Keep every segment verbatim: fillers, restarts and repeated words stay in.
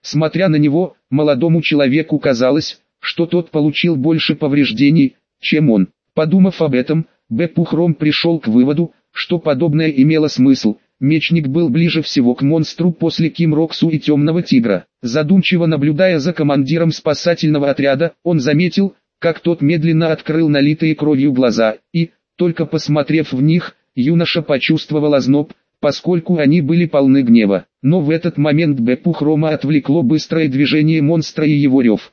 Смотря на него, молодому человеку казалось, что тот получил больше повреждений, чем он. Подумав об этом, Бэпухром пришел к выводу, что подобное имело смысл. Мечник был ближе всего к монстру после Кимроксу и Темного Тигра. Задумчиво наблюдая за командиром спасательного отряда, он заметил, как тот медленно открыл налитые кровью глаза, и, только посмотрев в них, юноша почувствовал озноб, поскольку они были полны гнева. Но в этот момент Бэпухрома отвлекло быстрое движение монстра и его рев.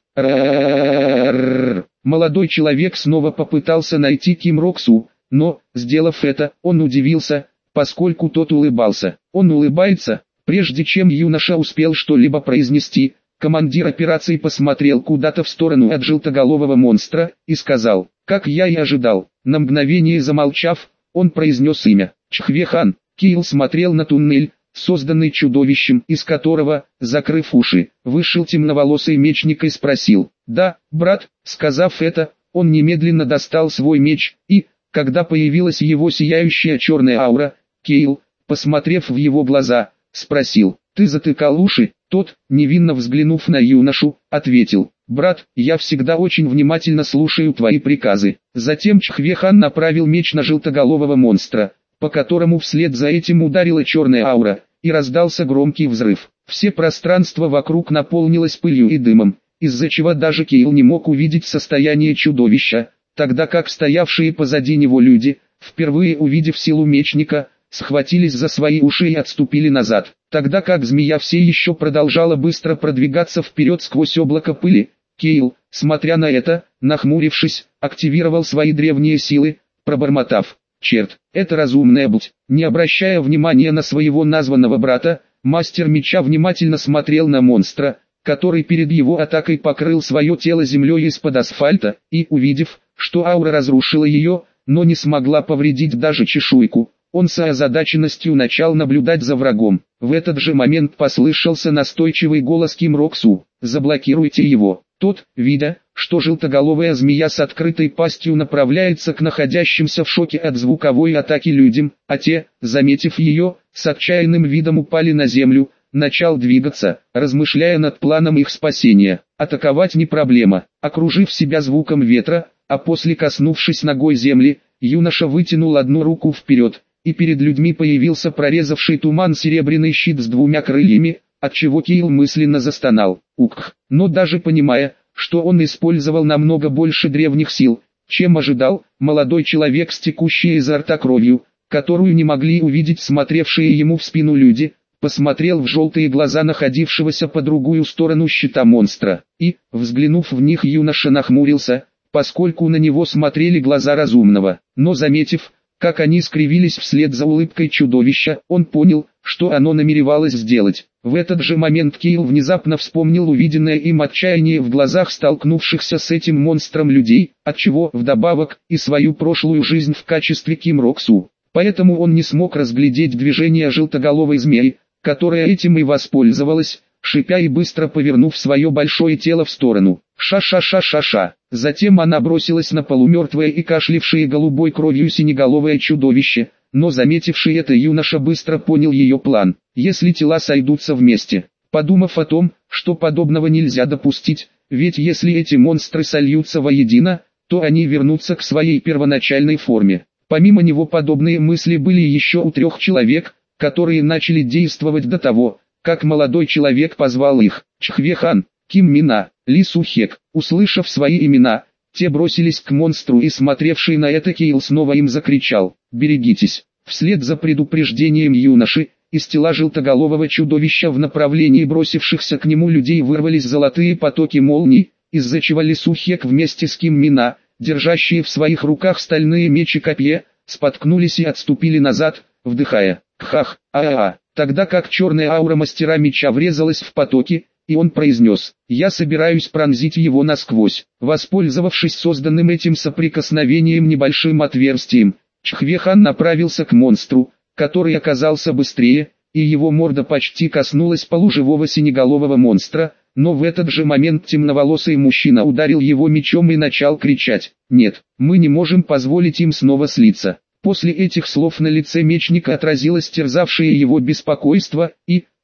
Р-р-р-р-р. Молодой человек снова попытался найти Кимроксу, но, сделав это, он удивился, поскольку тот улыбался. Он улыбается. Прежде чем юноша успел что-либо произнести, командир операции посмотрел куда-то в сторону от желтоголового монстра и сказал: «Как я и ожидал». На мгновение замолчав, он произнес имя. Чхвехан. Киил смотрел на туннель, созданный чудовищем, из которого, закрыв уши, вышел темноволосый мечник и спросил: «Да, брат». Сказав это, он немедленно достал свой меч, и, когда появилась его сияющая черная аура, Киил, посмотрев в его глаза, спросил: «Ты затыкал уши?» Тот, невинно взглянув на юношу, ответил: «Брат, я всегда очень внимательно слушаю твои приказы». Затем Чхвехан направил меч на желтоголового монстра, по которому вслед за этим ударила черная аура, и раздался громкий взрыв. Все пространство вокруг наполнилось пылью и дымом, из-за чего даже Киил не мог увидеть состояние чудовища, тогда как стоявшие позади него люди, впервые увидев силу мечника, схватились за свои уши и отступили назад, тогда как змея все еще продолжала быстро продвигаться вперед сквозь облако пыли. Киил, смотря на это, нахмурившись, активировал свои древние силы, пробормотав: «Черт, это разумная будь». Не обращая внимания на своего названного брата, мастер меча внимательно смотрел на монстра, который перед его атакой покрыл свое тело землей из-под асфальта, и, увидев, что аура разрушила ее, но не смогла повредить даже чешуйку, он с озадаченностью начал наблюдать за врагом. В этот же момент послышался настойчивый голос Кимроксу: «Заблокируйте его». Тот, видя, что желтоголовая змея с открытой пастью направляется к находящимся в шоке от звуковой атаки людям, а те, заметив ее, с отчаянным видом упали на землю, начал двигаться, размышляя над планом их спасения. Атаковать не проблема. Окружив себя звуком ветра, а после коснувшись ногой земли, юноша вытянул одну руку вперед, и перед людьми появился прорезавший туман серебряный щит с двумя крыльями, отчего Киил мысленно застонал. Ух! Но даже понимая, что он использовал намного больше древних сил, чем ожидал, молодой человек с текущей изо рта кровью, которую не могли увидеть смотревшие ему в спину люди, посмотрел в желтые глаза находившегося по другую сторону щита монстра, и, взглянув в них, юноша нахмурился, поскольку на него смотрели глаза разумного, но заметив, как они скривились вслед за улыбкой чудовища, он понял, что оно намеревалось сделать. В этот же момент Киил внезапно вспомнил увиденное им отчаяние в глазах столкнувшихся с этим монстром людей, отчего, вдобавок, и свою прошлую жизнь в качестве Кимроксу. Поэтому он не смог разглядеть движение желтоголовой змеи, которая этим и воспользовалась, шипя и быстро повернув свое большое тело в сторону. Ша-ша-ша-ша-ша. Затем она бросилась на полумертвое и кашлявшее голубой кровью синеголовое чудовище, но заметивший это юноша быстро понял ее план. Если тела сойдутся вместе, подумав о том, что подобного нельзя допустить, ведь если эти монстры сольются воедино, то они вернутся к своей первоначальной форме. Помимо него подобные мысли были еще у трех человек, которые начали действовать до того, как молодой человек позвал их. Чхвехан, Ким Мина, Ли Сухек. Услышав свои имена, те бросились к монстру, и смотревший на это Киил снова им закричал: «Берегитесь!». Вслед за предупреждением юноши, из тела желтоголового чудовища в направлении бросившихся к нему людей вырвались золотые потоки молний, из-за чего Ли Сухек вместе с Ким Мина, держащие в своих руках стальные мечи копья, споткнулись и отступили назад, вдыхая «Кхах, а-а-а», тогда как черная аура мастера меча врезалась в потоки, и он произнес: «Я собираюсь пронзить его насквозь». Воспользовавшись созданным этим соприкосновением небольшим отверстием, Чхвехан направился к монстру, который оказался быстрее, и его морда почти коснулась полуживого синеголового монстра, но в этот же момент темноволосый мужчина ударил его мечом и начал кричать: «Нет, мы не можем позволить им снова слиться». После этих слов на лице мечника отразилось терзавшее его беспокойство, и,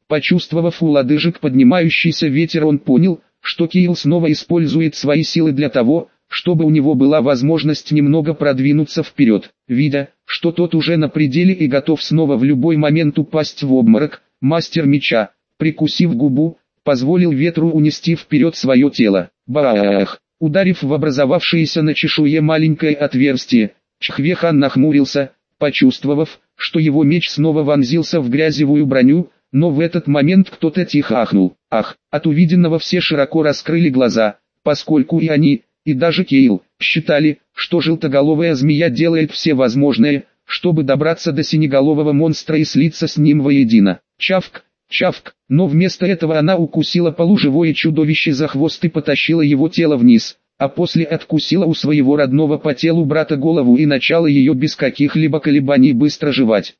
Почувствовав у лодыжек поднимающийся ветер, он понял, что Кейл снова использует свои силы для того, чтобы у него была возможность немного продвинуться вперед. Видя, что тот уже на пределе и готов снова в любой момент упасть в обморок, мастер меча, прикусив губу, позволил ветру унести вперед свое тело. Бах! Ударив в образовавшееся на чешуе маленькое отверстие, Чхве-хан нахмурился, почувствовав, что его меч снова вонзился в грязевую броню, но в этот момент кто-то тихо ахнул. Ах! От увиденного все широко раскрыли глаза, поскольку и они, и даже Кейл, считали, что желтоголовая змея делает все возможное, чтобы добраться до синеголового монстра и слиться с ним воедино. Чавк, чавк, но вместо этого она укусила полуживое чудовище за хвост и потащила его тело вниз, а после откусила у своего родного по телу брата голову и начала ее без каких-либо колебаний быстро жевать.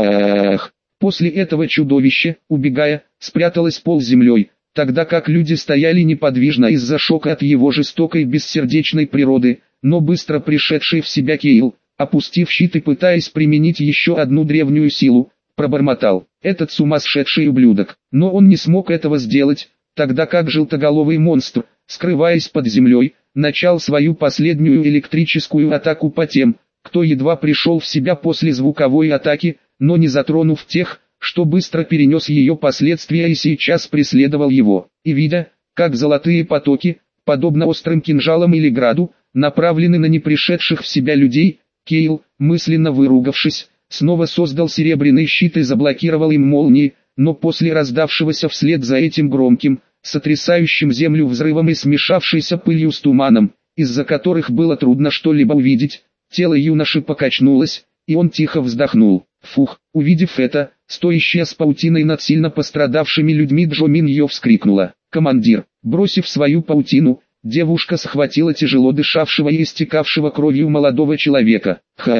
Бах! После этого чудовище, убегая, спряталось пол землей, тогда как люди стояли неподвижно из-за шока от его жестокой бессердечной природы, но быстро пришедший в себя Кейл, опустив щит и пытаясь применить еще одну древнюю силу, пробормотал: «Этот сумасшедший ублюдок!» Но он не смог этого сделать, тогда как желтоголовый монстр, скрываясь под землей, начал свою последнюю электрическую атаку по тем, кто едва пришел в себя после звуковой атаки, но не затронув тех, что быстро перенес ее последствия и сейчас преследовал его. И видя, как золотые потоки, подобно острым кинжалам или граду, направлены на непришедших в себя людей, Кейл, мысленно выругавшись, снова создал серебряный щит и заблокировал им молнии, но после раздавшегося вслед за этим громким, сотрясающим землю взрывом и смешавшейся пылью с туманом, из-за которых было трудно что-либо увидеть, тело юноши покачнулось, и он тихо вздохнул. Фух! Увидев это, стоящая с паутиной над сильно пострадавшими людьми Джо Мин Йо вскрикнула: «Командир!» Бросив свою паутину, девушка схватила тяжело дышавшего и истекавшего кровью молодого человека.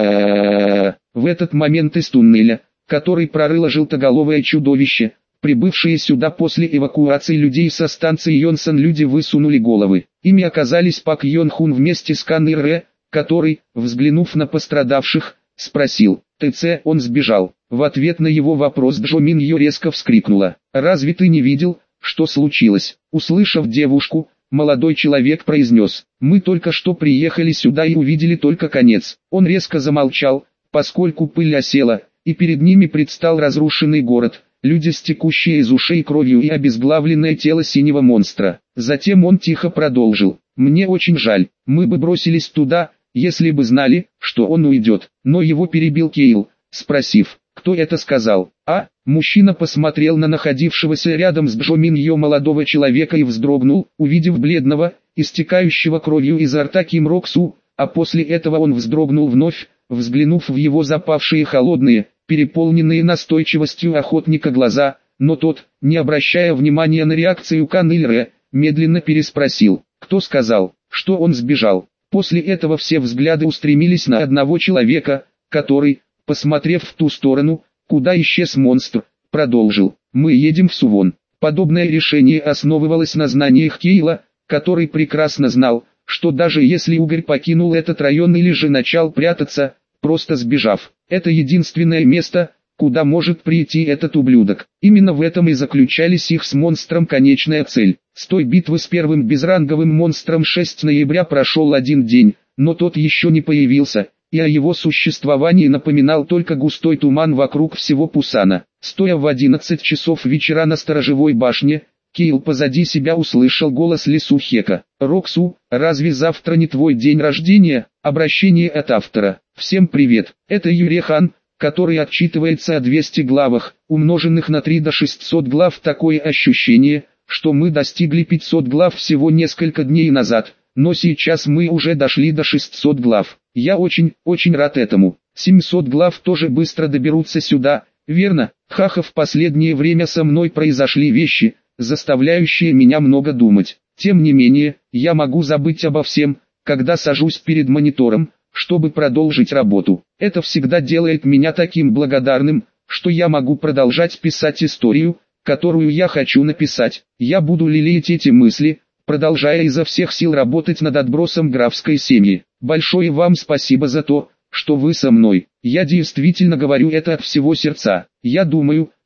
Ха! В этот момент из туннеля, который прорыло желтоголовое чудовище, прибывшие сюда после эвакуации людей со станции Йонсан люди высунули головы. Ими оказались Пак Йон Хун вместе с Кан Ир Рэ, который, взглянув на пострадавших, спросил: «ТЦ, он сбежал?» В ответ на его вопрос Джо Мин Йо резко вскрикнула: «Разве ты не видел, что случилось?» Услышав девушку, молодой человек произнес: «Мы только что приехали сюда и увидели только конец». Он резко замолчал, поскольку пыль осела, и перед ними предстал разрушенный город, люди, стекущие из ушей кровью, и обезглавленное тело синего монстра. Затем он тихо продолжил: «Мне очень жаль, мы бы бросились туда, если бы знали, что он уйдет». Но его перебил Кейл, спросив: «Кто это сказал?» А, мужчина посмотрел на находившегося рядом с Джо Мин Йо молодого человека и вздрогнул, увидев бледного, истекающего кровью изо рта Ким Рок Су, а после этого он вздрогнул вновь, взглянув в его запавшие холодные, переполненные настойчивостью охотника глаза, но тот, не обращая внимания на реакцию Кан Ир Рэ, медленно переспросил: «Кто сказал, что он сбежал?» После этого все взгляды устремились на одного человека, который, посмотрев в ту сторону, куда исчез монстр, продолжил: «Мы едем в Сувон». Подобное решение основывалось на знаниях Кейла, который прекрасно знал, что даже если угорь покинул этот район или же начал прятаться, просто сбежав, это единственное место, куда может прийти этот ублюдок. Именно в этом и заключались их с монстром конечная цель. С той битвы с первым безранговым монстром шестого ноября прошел один день, но тот еще не появился, и о его существовании напоминал только густой туман вокруг всего Пусана. Стоя в одиннадцать часов вечера на сторожевой башне, Кейл позади себя услышал голос Лису Хека: «Роксу, разве завтра не твой день рождения?» Обращение от автора. Всем привет, это Юре-хан, который отчитывается о двухстах главах, умноженных на три до шестисот глав. Такое ощущение, что мы достигли пятисот глав всего несколько дней назад, но сейчас мы уже дошли до шестисот глав. Я очень, очень рад этому. семьсот глав тоже быстро доберутся сюда, верно? Хаха, в последнее время со мной произошли вещи, заставляющие меня много думать. Тем не менее, я могу забыть обо всем, когда сажусь перед монитором, чтобы продолжить работу. Это всегда делает меня таким благодарным, что я могу продолжать писать историю, которую я хочу написать. Я буду лелеять эти мысли, продолжая изо всех сил работать над отбросом графской семьи. Большое вам спасибо за то, что вы со мной. Я действительно говорю это от всего сердца. Я думаю,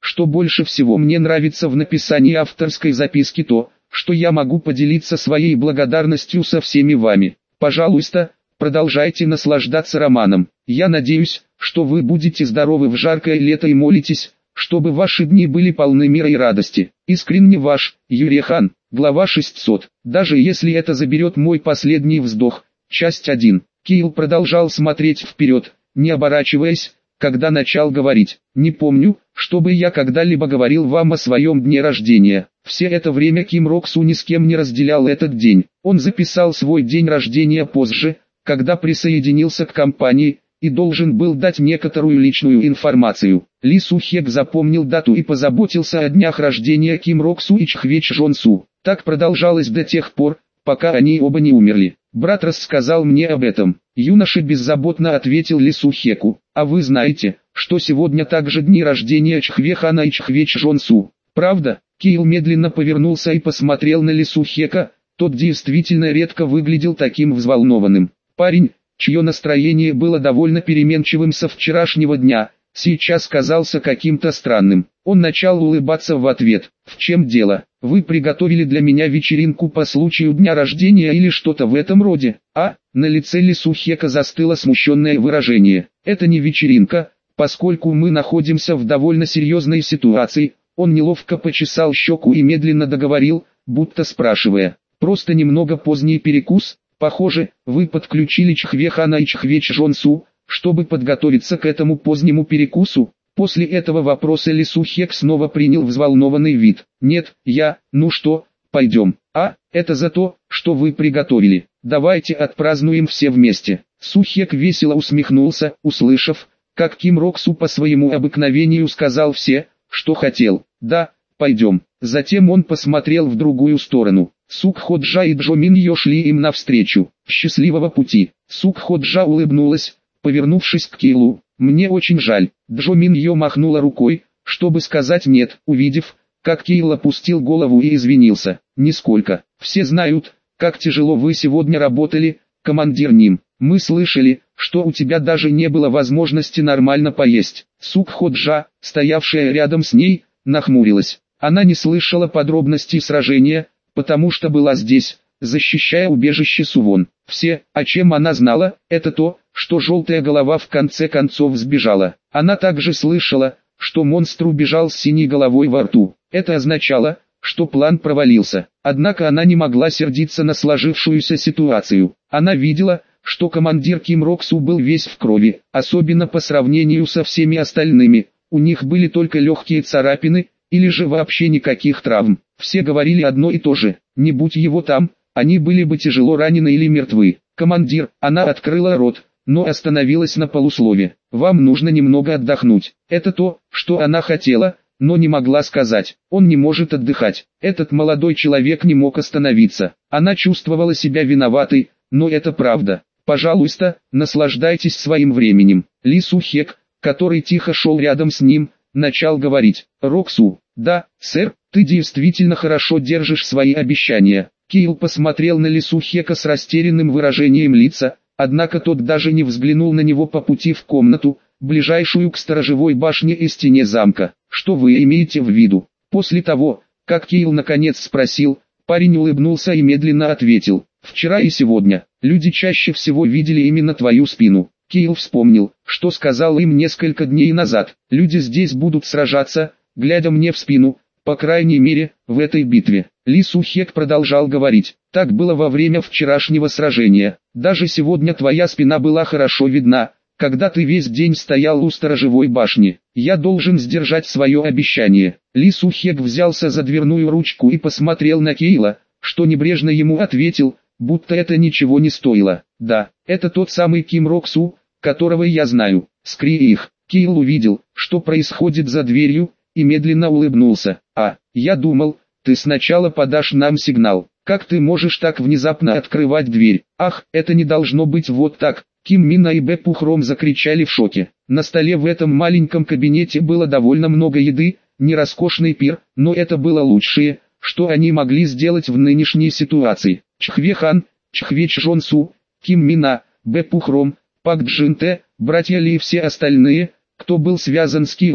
что больше всего мне нравится в написании авторской записки то, что я могу поделиться своей благодарностью со всеми вами. Пожалуйста, продолжайте наслаждаться романом. Я надеюсь, что вы будете здоровы в жаркое лето и молитесь, чтобы ваши дни были полны мира и радости. Искренне ваш, Юрий Хан. Глава шестьсот. Даже если это заберет мой последний вздох. Часть один. Кирилл продолжал смотреть вперед, не оборачиваясь, когда начал говорить. Не помню, чтобы я когда-либо говорил вам о своем дне рождения. Все это время Ким Рок Су ни с кем не разделял этот день. Он записал свой день рождения позже, когда присоединился к компании, и должен был дать некоторую личную информацию. Ли Су Хек запомнил дату и позаботился о днях рождения Ким Рок Су и Чхве Чжон Су. Так продолжалось до тех пор, пока они оба не умерли. Брат рассказал мне об этом. Юноша беззаботно ответил Ли Су Хеку. А вы знаете, что сегодня также дни рождения Чхве Хана и Чхве Чжон Су? Правда? Кирилл медленно повернулся и посмотрел на Ли Су Хека. Тот действительно редко выглядел таким взволнованным. Парень, чье настроение было довольно переменчивым со вчерашнего дня, сейчас казался каким-то странным. Он начал улыбаться в ответ. «В чем дело? Вы приготовили для меня вечеринку по случаю дня рождения или что-то в этом роде?» А, на лице Ли Су Хека застыло смущенное выражение. «Это не вечеринка, поскольку мы находимся в довольно серьезной ситуации». Он неловко почесал щеку и медленно договорил, будто спрашивая. «Просто немного поздний перекус? Похоже, вы подключили Чхве Хана и Чхве Чжон Су, чтобы подготовиться к этому позднему перекусу?» После этого вопроса Ли Су Хек снова принял взволнованный вид. «Нет, я, ну что, пойдем. А, это за то, что вы приготовили. Давайте отпразднуем все вместе». Су Хек весело усмехнулся, услышав, как Ким Рок Су по своему обыкновению сказал все, что хотел. «Да, пойдем». Затем он посмотрел в другую сторону. Сук Ходжа и Джо Мин Йо шли им навстречу. «Счастливого пути». Сук Ходжа улыбнулась, повернувшись к Киллу. «Мне очень жаль». Джо Мин Йо махнула рукой, чтобы сказать «нет», увидев, как Килл опустил голову и извинился. «Нисколько. Все знают, как тяжело вы сегодня работали, командир Ним. Мы слышали, что у тебя даже не было возможности нормально поесть». Сук Ходжа, стоявшая рядом с ней, нахмурилась. Она не слышала подробностей сражения, потому что была здесь, защищая убежище Сувон. Все, о чем она знала, это то, что желтая голова в конце концов сбежала. Она также слышала, что монстр убежал с синей головой во рту. Это означало, что план провалился. Однако она не могла сердиться на сложившуюся ситуацию. Она видела, что командир Ким Рок Су был весь в крови, особенно по сравнению со всеми остальными. У них были только легкие царапины, или же вообще никаких травм. Все говорили одно и то же: не будь его там, они были бы тяжело ранены или мертвы. «Командир», она открыла рот, но остановилась на полуслове. «Вам нужно немного отдохнуть». Это то, что она хотела, но не могла сказать. Он не может отдыхать. Этот молодой человек не мог остановиться. Она чувствовала себя виноватой, но это правда. «Пожалуйста, наслаждайтесь своим временем». Ли Су Хек, который тихо шел рядом с ним, начал говорить. «Рок Су, да, сэр, ты действительно хорошо держишь свои обещания». Килл посмотрел на Ли Су Хека с растерянным выражением лица, однако тот даже не взглянул на него по пути в комнату, ближайшую к сторожевой башне и стене замка. «Что вы имеете в виду?» После того, как Килл наконец спросил, парень улыбнулся и медленно ответил. «Вчера и сегодня, люди чаще всего видели именно твою спину». Килл вспомнил, что сказал им несколько дней назад. «Люди здесь будут сражаться, глядя мне в спину, по крайней мере, в этой битве». Ли Су Хек продолжал говорить. «Так было во время вчерашнего сражения. Даже сегодня твоя спина была хорошо видна, когда ты весь день стоял у сторожевой башни. Я должен сдержать свое обещание». Ли Су Хек взялся за дверную ручку и посмотрел на Килла, что небрежно ему ответил, будто это ничего не стоило. «Да, это тот самый Ким Рок Су, которого я знаю». «Скри их». Килл увидел, что происходит за дверью, и медленно улыбнулся. «А, я думал, ты сначала подашь нам сигнал. Как ты можешь так внезапно открывать дверь?» «Ах, это не должно быть вот так!» Ким Мина и Бэ Пухром закричали в шоке. На столе в этом маленьком кабинете было довольно много еды, не роскошный пир, но это было лучшее, что они могли сделать в нынешней ситуации. Чхве Хан, Чхве Чжон Су, Ким Мина, Бэ Пухром, Пак Джин Тэ, братья Ли и все остальные, кто был связан с Киллом,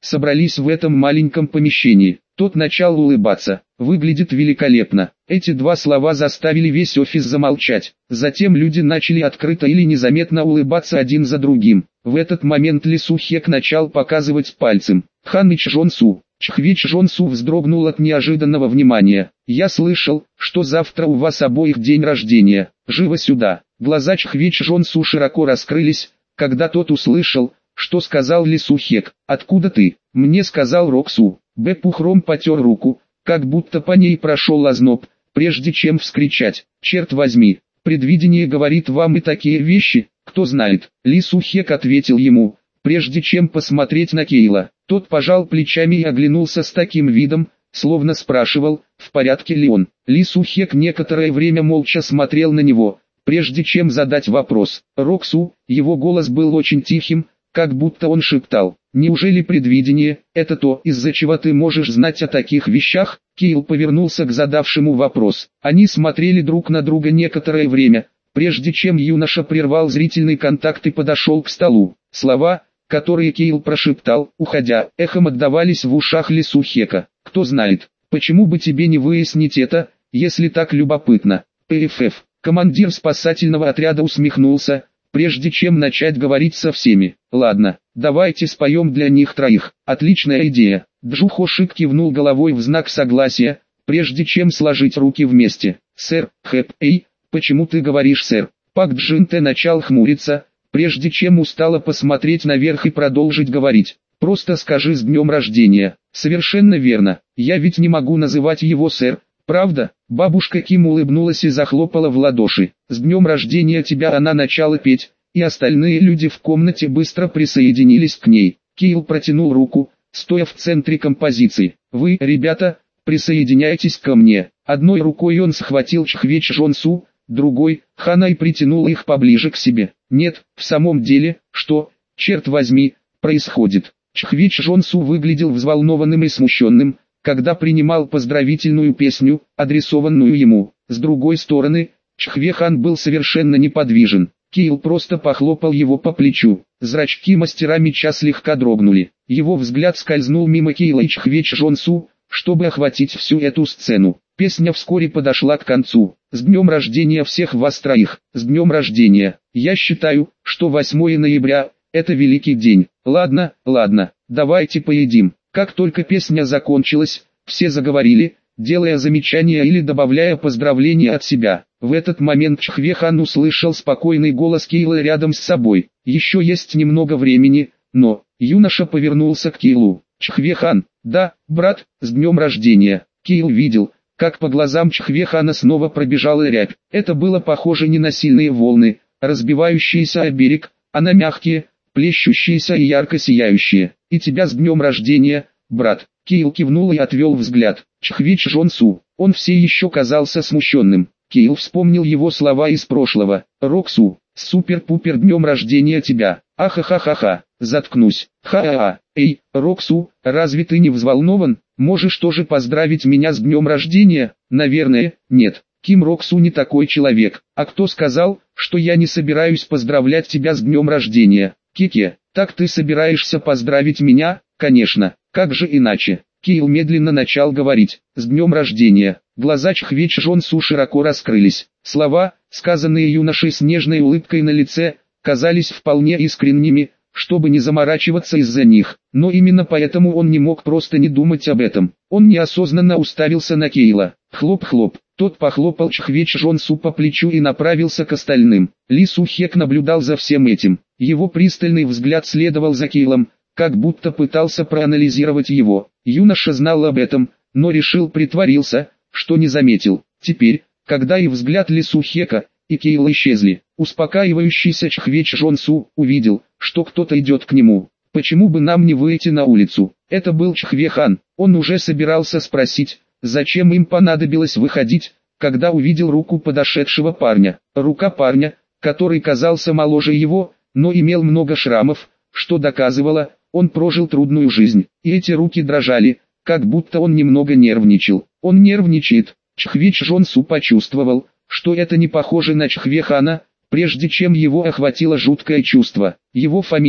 собрались в этом маленьком помещении. Тот начал улыбаться. «Выглядит великолепно». Эти два слова заставили весь офис замолчать. Затем люди начали открыто или незаметно улыбаться один за другим. В этот момент Ли Су-хек начал показывать пальцем. «Хан и Чжон-су». Чхве Чжон-су вздрогнул от неожиданного внимания. «Я слышал, что завтра у вас обоих день рождения. Живо сюда». Глаза Чхве Чжон-су широко раскрылись, когда тот услышал, что сказал Ли Су-хек. «Откуда ты?» «Мне сказал Роксу». Б. Пухром потер руку, как будто по ней прошел озноб, прежде чем вскричать: «Черт возьми, предвидение говорит вам и такие вещи, кто знает». Ли Су-хек ответил ему, прежде чем посмотреть на Кейла. Тот пожал плечами и оглянулся с таким видом, словно спрашивал, в порядке ли он. Ли Су-хек некоторое время молча смотрел на него, прежде чем задать вопрос. «Роксу», его голос был очень тихим, как будто он шептал: «Неужели предвидение – это то, из-за чего ты можешь знать о таких вещах?» Кейл повернулся к задавшему вопрос. Они смотрели друг на друга некоторое время, прежде чем юноша прервал зрительный контакт и подошел к столу. Слова, которые Кейл прошептал, уходя, эхом отдавались в ушах Ли Су-хека. «Кто знает, почему бы тебе не выяснить это, если так любопытно?» ПФФ. Командир спасательного отряда усмехнулся, прежде чем начать говорить со всеми. «Ладно, давайте споем для них троих». «Отличная идея». Джу Хошик кивнул головой в знак согласия, прежде чем сложить руки вместе. «Сэр, Хэп, эй, почему ты говоришь сэр?» Пак Джин-те начал хмуриться, прежде чем устало посмотреть наверх и продолжить говорить. «Просто скажи с днем рождения». «Совершенно верно, я ведь не могу называть его сэр, правда?» Бабушка Ким улыбнулась и захлопала в ладоши. «С днем рождения тебя!» Она начала петь, и остальные люди в комнате быстро присоединились к ней. Кейл протянул руку, стоя в центре композиции. «Вы, ребята, присоединяйтесь ко мне». Одной рукой он схватил Чхве Чжон-су, другой – Хана и притянул их поближе к себе. «Нет, в самом деле, что, черт возьми, происходит?» Чхве Чжон-су выглядел взволнованным и смущенным, когда принимал поздравительную песню, адресованную ему. С другой стороны, Чхве Хан был совершенно неподвижен. Кейл просто похлопал его по плечу. Зрачки мастера меча слегка дрогнули. Его взгляд скользнул мимо Кейла и Чхве Чжон-су, чтобы охватить всю эту сцену. Песня вскоре подошла к концу. «С днем рождения всех вас троих! С днем рождения! Я считаю, что восьмое ноября – это великий день. Ладно, ладно, давайте поедим». Как только песня закончилась, все заговорили, делая замечания или добавляя поздравления от себя. В этот момент Чхве Хан услышал спокойный голос Кейла рядом с собой. «Еще есть немного времени, но...» Юноша повернулся к Кейлу. «Чхве Хан, да, брат, с днем рождения». Кейл видел, как по глазам Чхве Хана снова пробежала рябь. Это было похоже не на сильные волны, разбивающиеся о берег, а на мягкие, плещущиеся и ярко сияющие. «И тебя с днем рождения, брат!» Кейл кивнул и отвел взгляд. Чхве Чжон-су, он все еще казался смущенным. Кейл вспомнил его слова из прошлого. «Роксу, супер-пупер днем рождения тебя! Ахахахаха, заткнусь! Ха-ха-ха! Эй, Роксу, разве ты не взволнован? Можешь тоже поздравить меня с днем рождения?» «Наверное, нет. Ким Роксу не такой человек. А кто сказал, что я не собираюсь поздравлять тебя с днем рождения?» «Кеке, так ты собираешься поздравить меня?» «Конечно, как же иначе?» Кейл медленно начал говорить. «С днем рождения!» Глаза Чхве Чжон-су широко раскрылись. Слова, сказанные юношей с нежной улыбкой на лице, казались вполне искренними, чтобы не заморачиваться из-за них. Но именно поэтому он не мог просто не думать об этом. Он неосознанно уставился на Кейла. Хлоп-хлоп. Тот похлопал Чхве Чжон-су по плечу и направился к остальным. Ли Су-хек наблюдал за всем этим. Его пристальный взгляд следовал за Кейлом, как будто пытался проанализировать его. Юноша знал об этом, но решил притворился, что не заметил. Теперь, когда и взгляд Ли Су-хека, и Кейл исчезли, успокаивающийся Чхве Чжон-су увидел, что кто-то идет к нему. «Почему бы нам не выйти на улицу?» Это был Чхве Хан. Он уже собирался спросить, зачем им понадобилось выходить, когда увидел руку подошедшего парня. Рука парня, который казался моложе его, но имел много шрамов, что доказывало, он прожил трудную жизнь, и эти руки дрожали, как будто он немного нервничал. Он нервничает. Чхве Чжон-су почувствовал, что это не похоже на Чхве Хана, прежде чем его охватило жуткое чувство. Его фамилия,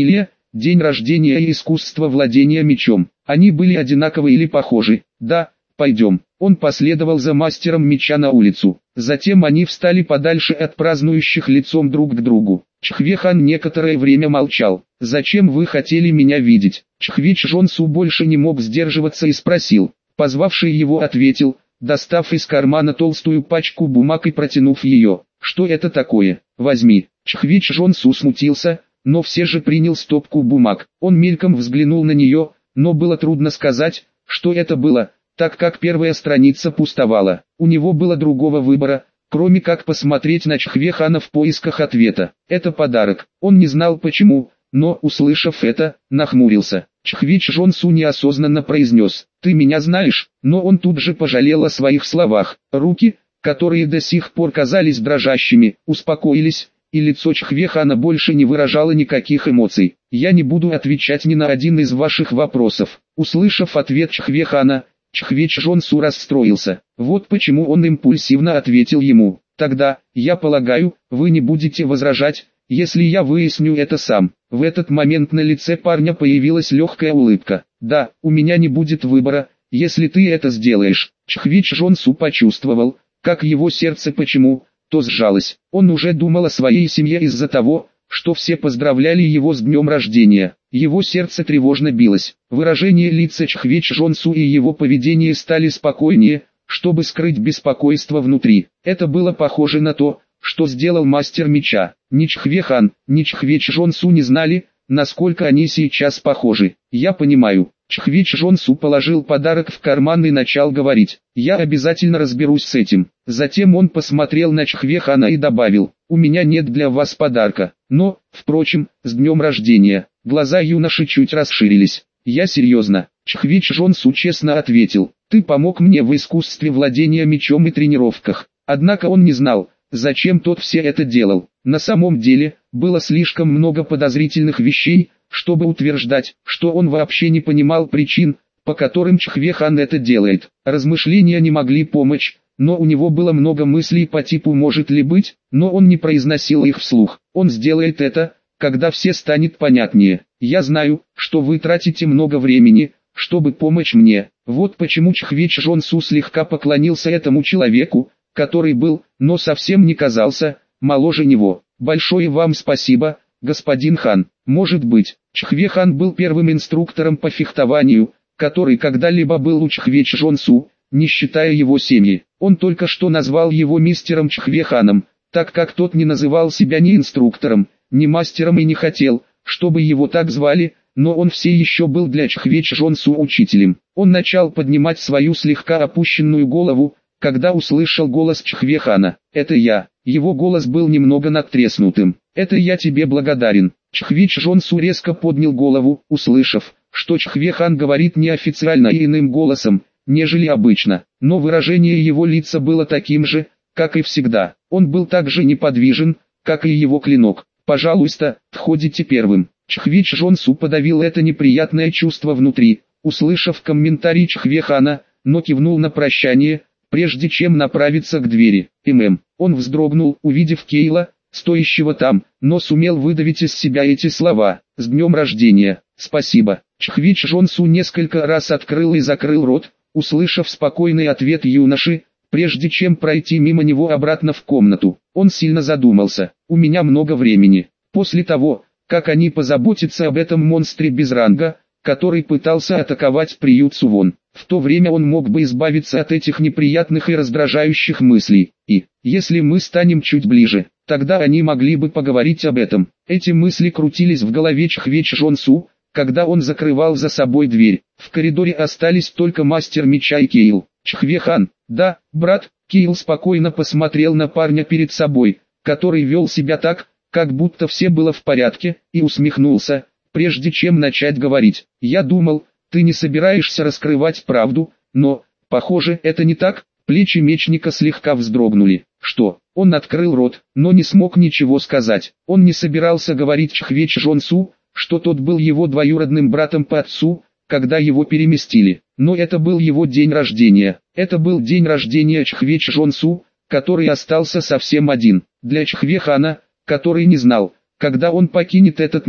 день рождения и искусство владения мечом. Они были одинаковы или похожи. Да, пойдем. Он последовал за мастером меча на улицу. Затем они встали подальше от празднующих лицом друг к другу. Чхве-хан некоторое время молчал. «Зачем вы хотели меня видеть?» Чхве Чжон-су больше не мог сдерживаться и спросил. Позвавший его ответил, достав из кармана толстую пачку бумаг и протянув ее. «Что это такое? Возьми». Чхве Чжон-су смутился, но все же принял стопку бумаг. Он мельком взглянул на нее, но было трудно сказать, что это было, так как первая страница пустовала. У него было другого выбора, кроме как посмотреть на Чхве-хана в поисках ответа. Это подарок. Он не знал почему, но, услышав это, нахмурился. Чхве Чжон-су неосознанно произнес: «Ты меня знаешь?» Но он тут же пожалел о своих словах. Руки, которые до сих пор казались дрожащими, успокоились, и лицо Чхве-хана больше не выражало никаких эмоций. «Я не буду отвечать ни на один из ваших вопросов». Услышав ответ Чхве-хана, Чхве Чжон-су расстроился. Вот почему он импульсивно ответил ему: «Тогда, я полагаю, вы не будете возражать, если я выясню это сам». В этот момент на лице парня появилась легкая улыбка. «Да, у меня не будет выбора, если ты это сделаешь». Чхве Чжон-су почувствовал, как его сердце почему-то сжалось. Он уже думал о своей семье из-за того, что все поздравляли его с днем рождения. Его сердце тревожно билось. Выражение лица Чхве Чжон-су и его поведение стали спокойнее, чтобы скрыть беспокойство внутри. Это было похоже на то, что сделал мастер меча. Ни Чхве-хан, ни Чхве Чжон-су не знали, насколько они сейчас похожи. «Я понимаю». Чхве Чжон-су положил подарок в карман и начал говорить: «Я обязательно разберусь с этим». Затем он посмотрел на Чхве-хана и добавил: «У меня нет для вас подарка, но, впрочем, с днем рождения». Глаза юноши чуть расширились. «Я серьезно». Чхве Чжон-су честно ответил: «Ты помог мне в искусстве владения мечом и тренировках». Однако он не знал, зачем тот все это делал. На самом деле, было слишком много подозрительных вещей, чтобы утверждать, что он вообще не понимал причин, по которым Чхве-хан это делает. Размышления не могли помочь, но у него было много мыслей по типу «может ли быть», но он не произносил их вслух. Он сделает это, когда все станет понятнее. «Я знаю, что вы тратите много времени, чтобы помочь мне». Вот почему Чхве Чжон-су слегка поклонился этому человеку, который был, но совсем не казался, моложе него. «Большое вам спасибо, господин хан». Может быть, Чхве-хан был первым инструктором по фехтованию, который когда-либо был у Чхве Чжон-су, не считая его семьи. Он только что назвал его мистером Чхве-ханом, так как тот не называл себя ни инструктором, ни мастером и не хотел, чтобы его так звали, но он все еще был для Чхве Чжон-су учителем. Он начал поднимать свою слегка опущенную голову, когда услышал голос Чхве-хана. «Это я». Его голос был немного надтреснутым. «Это я тебе благодарен». Чхве Чжон-су резко поднял голову, услышав, что Чхве-хан говорит неофициально и иным голосом, нежели обычно. Но выражение его лица было таким же, как и всегда. Он был так же неподвижен, как и его клинок. «Пожалуйста, входите первым». Чхве Чжон-су подавил это неприятное чувство внутри, услышав комментарий Чхве-хана, но кивнул на прощание, прежде чем направиться к двери. «ММ». Он вздрогнул, увидев Кейла, стоящего там, но сумел выдавить из себя эти слова: «С днем рождения». «Спасибо». Чхве Чжон-су несколько раз открыл и закрыл рот, услышав спокойный ответ юноши, прежде чем пройти мимо него обратно в комнату. Он сильно задумался. «У меня много времени». После того, как они позаботятся об этом монстре без ранга, который пытался атаковать приют Сувон, в то время он мог бы избавиться от этих неприятных и раздражающих мыслей. И, если мы станем чуть ближе, тогда они могли бы поговорить об этом. Эти мысли крутились в голове Чхве Чжон-су, когда он закрывал за собой дверь. В коридоре остались только мастер меча и Кейл. «Чхве-хан». «Да, брат». Кейл спокойно посмотрел на парня перед собой, который вел себя так, как будто все было в порядке, и усмехнулся, прежде чем начать говорить. «Я думал, ты не собираешься раскрывать правду, но, похоже, это не так». Плечи мечника слегка вздрогнули. «Что?» Он открыл рот, но не смог ничего сказать. Он не собирался говорить Чхве Чжон-су, что тот был его двоюродным братом по отцу, когда его переместили. Но это был его день рождения. Это был день рождения Чхве Чжон-су, который остался совсем один. Для Чхве-хана, который не знал, когда он покинет этот мир,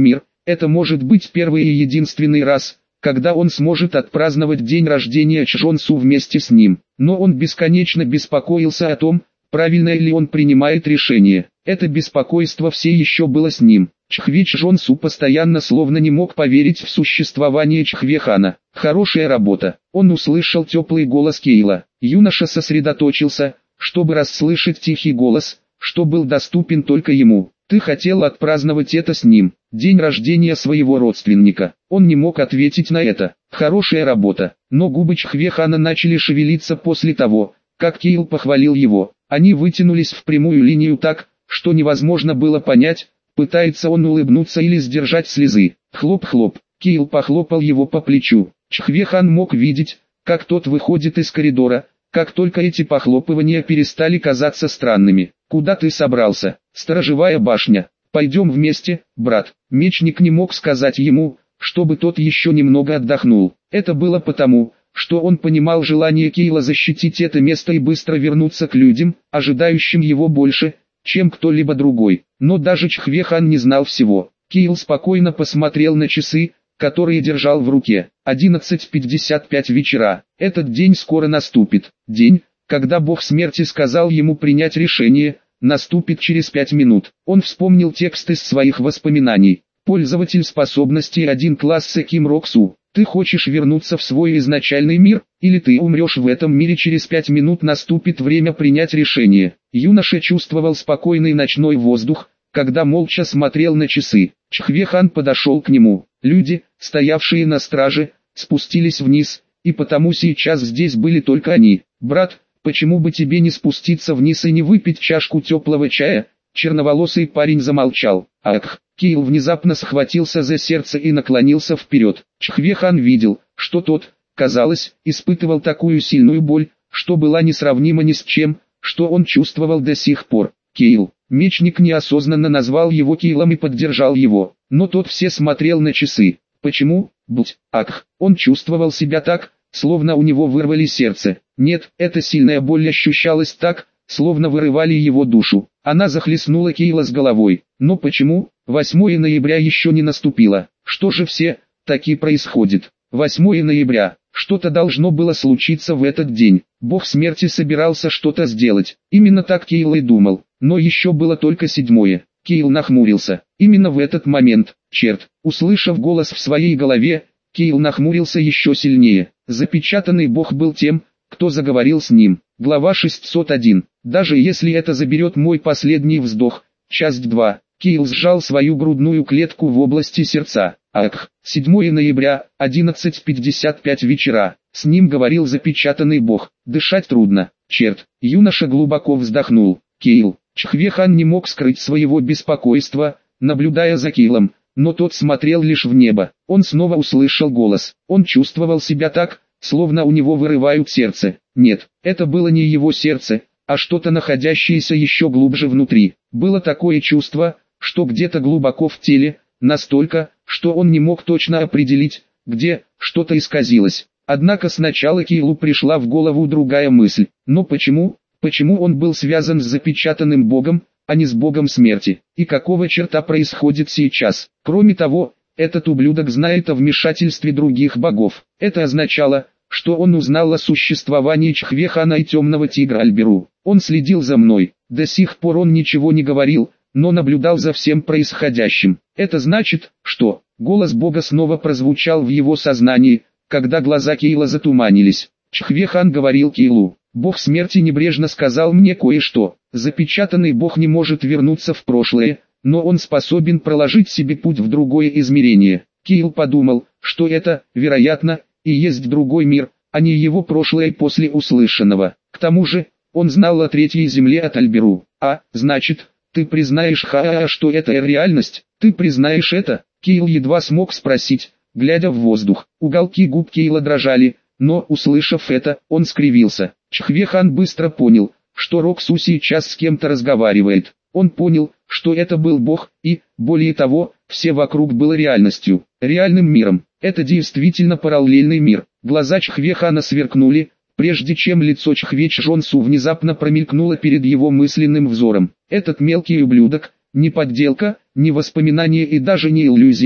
Это может быть первый и единственный раз, когда он сможет отпраздновать день рождения Чжонсу вместе с ним. Но он бесконечно беспокоился о том, правильно ли он принимает решение. Это беспокойство все еще было с ним. Чхве Чжонсу постоянно словно не мог поверить в существование Чхве Хана. Хорошая работа. Он услышал теплый голос Кейла. Юноша сосредоточился, чтобы расслышать тихий голос, что был доступен только ему. Ты хотел отпраздновать это с ним, день рождения своего родственника. Он не мог ответить на это. Хорошая работа. Но губы Чхве Хана начали шевелиться после того, как Кейл похвалил его. Они вытянулись в прямую линию так, что невозможно было понять, пытается он улыбнуться или сдержать слезы. Хлоп-хлоп. Кейл похлопал его по плечу. Чхве Хан мог видеть, как тот выходит из коридора, как только эти похлопывания перестали казаться странными. «Куда ты собрался? Сторожевая башня. Пойдем вместе, брат». Мечник не мог сказать ему, чтобы тот еще немного отдохнул. Это было потому, что он понимал желание Кейла защитить это место и быстро вернуться к людям, ожидающим его больше, чем кто-либо другой. Но даже Чхве Хан не знал всего. Кейл спокойно посмотрел на часы, которые держал в руке. одиннадцать пятьдесят пять вечера. Этот день скоро наступит. День, когда бог смерти сказал ему принять решение, наступит через пять минут. Он вспомнил текст из своих воспоминаний. Пользователь способности один класса Ким Роксу. Ты хочешь вернуться в свой изначальный мир, или ты умрешь в этом мире через пять минут наступит время принять решение. Юноша чувствовал спокойный ночной воздух, когда молча смотрел на часы. Чхве Хан подошел к нему. Люди, стоявшие на страже, спустились вниз, и потому сейчас здесь были только они. «Брат, почему бы тебе не спуститься вниз и не выпить чашку теплого чая?» Черноволосый парень замолчал. «Ах!» Кейл внезапно схватился за сердце и наклонился вперед. Чхве Хан видел, что тот, казалось, испытывал такую сильную боль, что была несравнима ни с чем, что он чувствовал до сих пор. «Кейл!» Мечник неосознанно назвал его Кейлом и поддержал его, но тот все смотрел на часы. Почему? Будь, ах, он чувствовал себя так, словно у него вырвали сердце. Нет, эта сильная боль ощущалась так, словно вырывали его душу. Она захлестнула Кейла с головой. Но почему? восьмое ноября еще не наступило. Что же все таки происходит? восьмое ноября. Что-то должно было случиться в этот день. Бог смерти собирался что-то сделать. Именно так Кейл и думал. Но еще было только седьмое. Кейл нахмурился. Именно в этот момент, черт, услышав голос в своей голове, Кейл нахмурился еще сильнее. Запечатанный Бог был тем, кто заговорил с ним. Глава шестьсот один. Даже если это заберет мой последний вздох. Часть два. Кейл сжал свою грудную клетку в области сердца. Ах, седьмое ноября, одиннадцать пятьдесят пять вечера. С ним говорил запечатанный Бог. Дышать трудно. Черт. Юноша глубоко вздохнул. Кейл. Чхве Хан не мог скрыть своего беспокойства, наблюдая за Кейлом, но тот смотрел лишь в небо. Он снова услышал голос. Он чувствовал себя так, словно у него вырывают сердце. Нет, это было не его сердце, а что-то находящееся еще глубже внутри. Было такое чувство, что где-то глубоко в теле, настолько, что он не мог точно определить, где что-то исказилось. Однако сначала Кейлу пришла в голову другая мысль. Но почему? Почему он был связан с запечатанным Богом, а не с Богом смерти? И какого черта происходит сейчас? Кроме того, этот ублюдок знает о вмешательстве других богов. Это означало, что он узнал о существовании Чхве Хана и темного тигра Альберу. Он следил за мной. До сих пор он ничего не говорил, но наблюдал за всем происходящим. Это значит, что голос Бога снова прозвучал в его сознании, когда глаза Кейла затуманились. Чхве Хан говорил Кейлу. Бог смерти небрежно сказал мне кое-что. Запечатанный Бог не может вернуться в прошлое, но он способен проложить себе путь в другое измерение. Кейл подумал, что это, вероятно, и есть другой мир, а не его прошлое после услышанного. К тому же, он знал о третьей земле от Альберу. А, значит, ты признаешь, ха, что это реальность? Ты признаешь это? Кейл едва смог спросить, глядя в воздух. Уголки губ Кейла дрожали, но, услышав это, он скривился. Чхве Хан быстро понял, что Роксу сейчас с кем-то разговаривает. Он понял, что это был Бог, и, более того, все вокруг было реальностью, реальным миром. Это действительно параллельный мир. Глаза Чхве Хана сверкнули, прежде чем лицо Чхве Чжонсу внезапно промелькнуло перед его мысленным взором. Этот мелкий ублюдок, не подделка, не воспоминание и даже не иллюзия,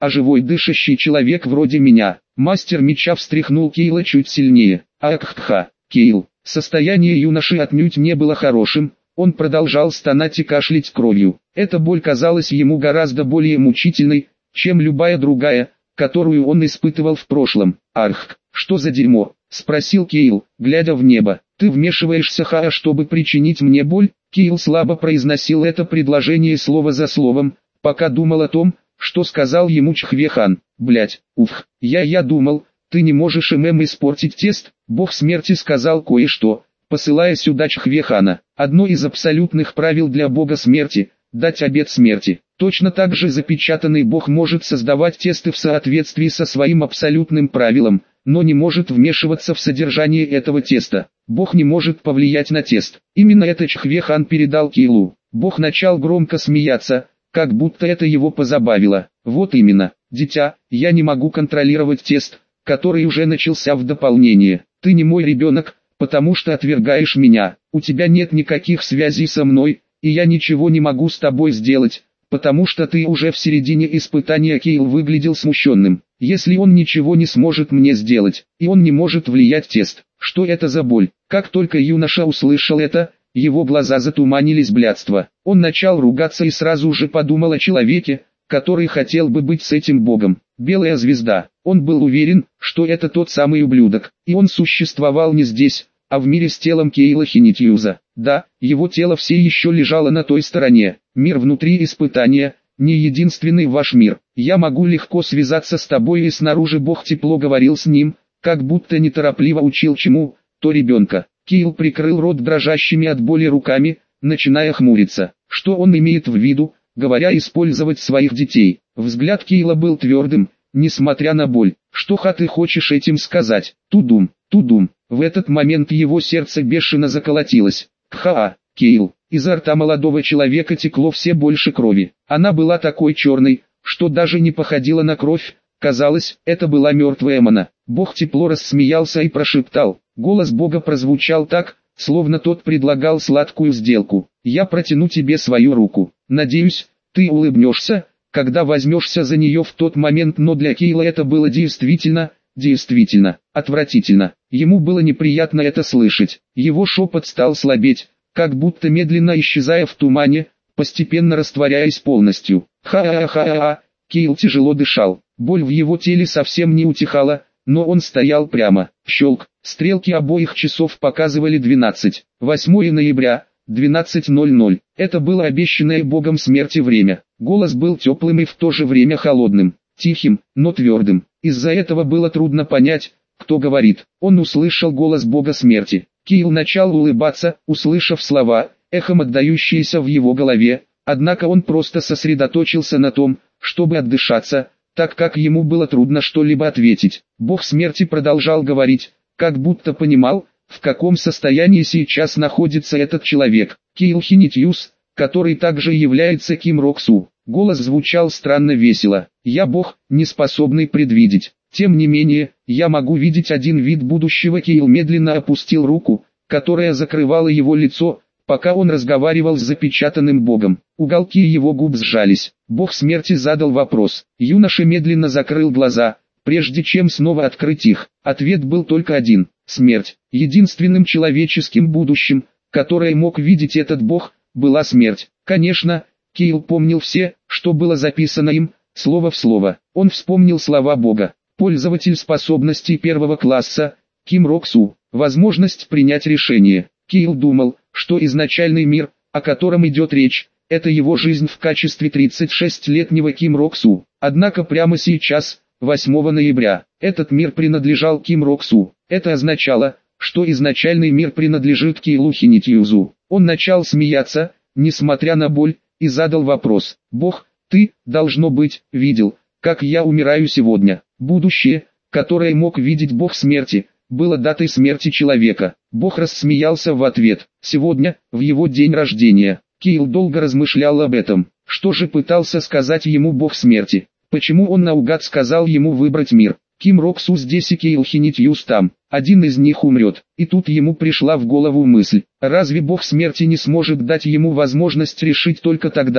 а живой дышащий человек вроде меня. Мастер меча встряхнул Кейла чуть сильнее. Акха, Кейл. Состояние юноши отнюдь не было хорошим, он продолжал стонать и кашлять кровью. Эта боль казалась ему гораздо более мучительной, чем любая другая, которую он испытывал в прошлом. «Арх, что за дерьмо?» — спросил Кейл, глядя в небо. «Ты вмешиваешься, Хаа, чтобы причинить мне боль?» Кейл слабо произносил это предложение слово за словом, пока думал о том, что сказал ему Чхвехан. «Блять, уф, я я думал, ты не можешь ММ испортить тест?» Бог смерти сказал кое-что, посылая сюда Чхвехана. Одно из абсолютных правил для Бога смерти – дать обет смерти. Точно так же запечатанный Бог может создавать тесты в соответствии со своим абсолютным правилом, но не может вмешиваться в содержание этого теста. Бог не может повлиять на тест. Именно это Чхвехан передал Кейлу. Бог начал громко смеяться, как будто это его позабавило. «Вот именно, дитя, я не могу контролировать тест, который уже начался в дополнение. Ты не мой ребенок, потому что отвергаешь меня. У тебя нет никаких связей со мной, и я ничего не могу с тобой сделать, потому что ты уже в середине испытания». Кейл выглядел смущенным. Если он ничего не сможет мне сделать, и он не может влиять тест, что это за боль? Как только юноша услышал это, его глаза затуманились блядство. Он начал ругаться и сразу же подумал о человеке, который хотел бы быть с этим богом. Белая звезда. Он был уверен, что это тот самый ублюдок, и он существовал не здесь, а в мире с телом Кейла Хинитьюза. Да, его тело все еще лежало на той стороне. Мир внутри испытания, не единственный ваш мир. Я могу легко связаться с тобой, и снаружи Бог тепло говорил с ним, как будто неторопливо учил чему, то ребенка. Кейл прикрыл рот дрожащими от боли руками, начиная хмуриться. Что он имеет в виду, говоря использовать своих детей? Взгляд Кейла был твердым, несмотря на боль. Что Ха ты хочешь этим сказать? Тудум, тудум. В этот момент его сердце бешено заколотилось. Кхаа, Кейл. Изо рта молодого человека текло все больше крови. Она была такой черной, что даже не походила на кровь. Казалось, это была мертвая мана. Бог тепло рассмеялся и прошептал. Голос Бога прозвучал так, словно тот предлагал сладкую сделку. «Я протяну тебе свою руку. Надеюсь, ты улыбнешься, когда возьмешься за нее в тот момент». Но для Кейла это было действительно, действительно, отвратительно. Ему было неприятно это слышать. Его шепот стал слабеть, как будто медленно исчезая в тумане, постепенно растворяясь полностью. Ха-ха-ха-ха. Кейл тяжело дышал. Боль в его теле совсем не утихала, но он стоял прямо. Щелк. Стрелки обоих часов показывали двенадцать. восьмое ноября, двенадцать ноль ноль. Это было обещанное Богом смерти время. Голос был теплым и в то же время холодным, тихим, но твердым. Из-за этого было трудно понять, кто говорит. Он услышал голос Бога смерти. Кейл начал улыбаться, услышав слова, эхом отдающиеся в его голове, однако он просто сосредоточился на том, чтобы отдышаться, так как ему было трудно что-либо ответить. Бог смерти продолжал говорить, как будто понимал, в каком состоянии сейчас находится этот человек. Кейл Хинитьюз, который также является Ким Роксу. Голос звучал странно весело. «Я Бог, не способный предвидеть. Тем не менее, я могу видеть один вид будущего». Кейл медленно опустил руку, которая закрывала его лицо, пока он разговаривал с запечатанным Богом. Уголки его губ сжались. Бог смерти задал вопрос. Юноша медленно закрыл глаза, прежде чем снова открыть их. Ответ был только один. Смерть. Единственным человеческим будущим, которое мог видеть этот Бог, была смерть. Конечно, Кейл помнил все, что было записано им, слово в слово. Он вспомнил слова Бога. Пользователь способностей первого класса, Ким Роксу. Возможность принять решение. Кейл думал, что изначальный мир, о котором идет речь, это его жизнь в качестве тридцатишестилетнего Ким Роксу. Однако прямо сейчас, восьмого ноября, этот мир принадлежал Ким Роксу. Это означало, что изначальный мир принадлежит Кейлу Хинитьюзу. Он начал смеяться, несмотря на боль, и задал вопрос. «Бог, ты, должно быть, видел, как я умираю сегодня». Будущее, которое мог видеть Бог смерти, было датой смерти человека. Бог рассмеялся в ответ. Сегодня, в его день рождения. Кейл долго размышлял об этом. Что же пытался сказать ему Бог смерти? Почему он наугад сказал ему выбрать мир? Ким Роксу здесь и Кейл Хинитьюз там. Один из них умрет. И тут ему пришла в голову мысль. Разве Бог смерти не сможет дать ему возможность решить только тогда,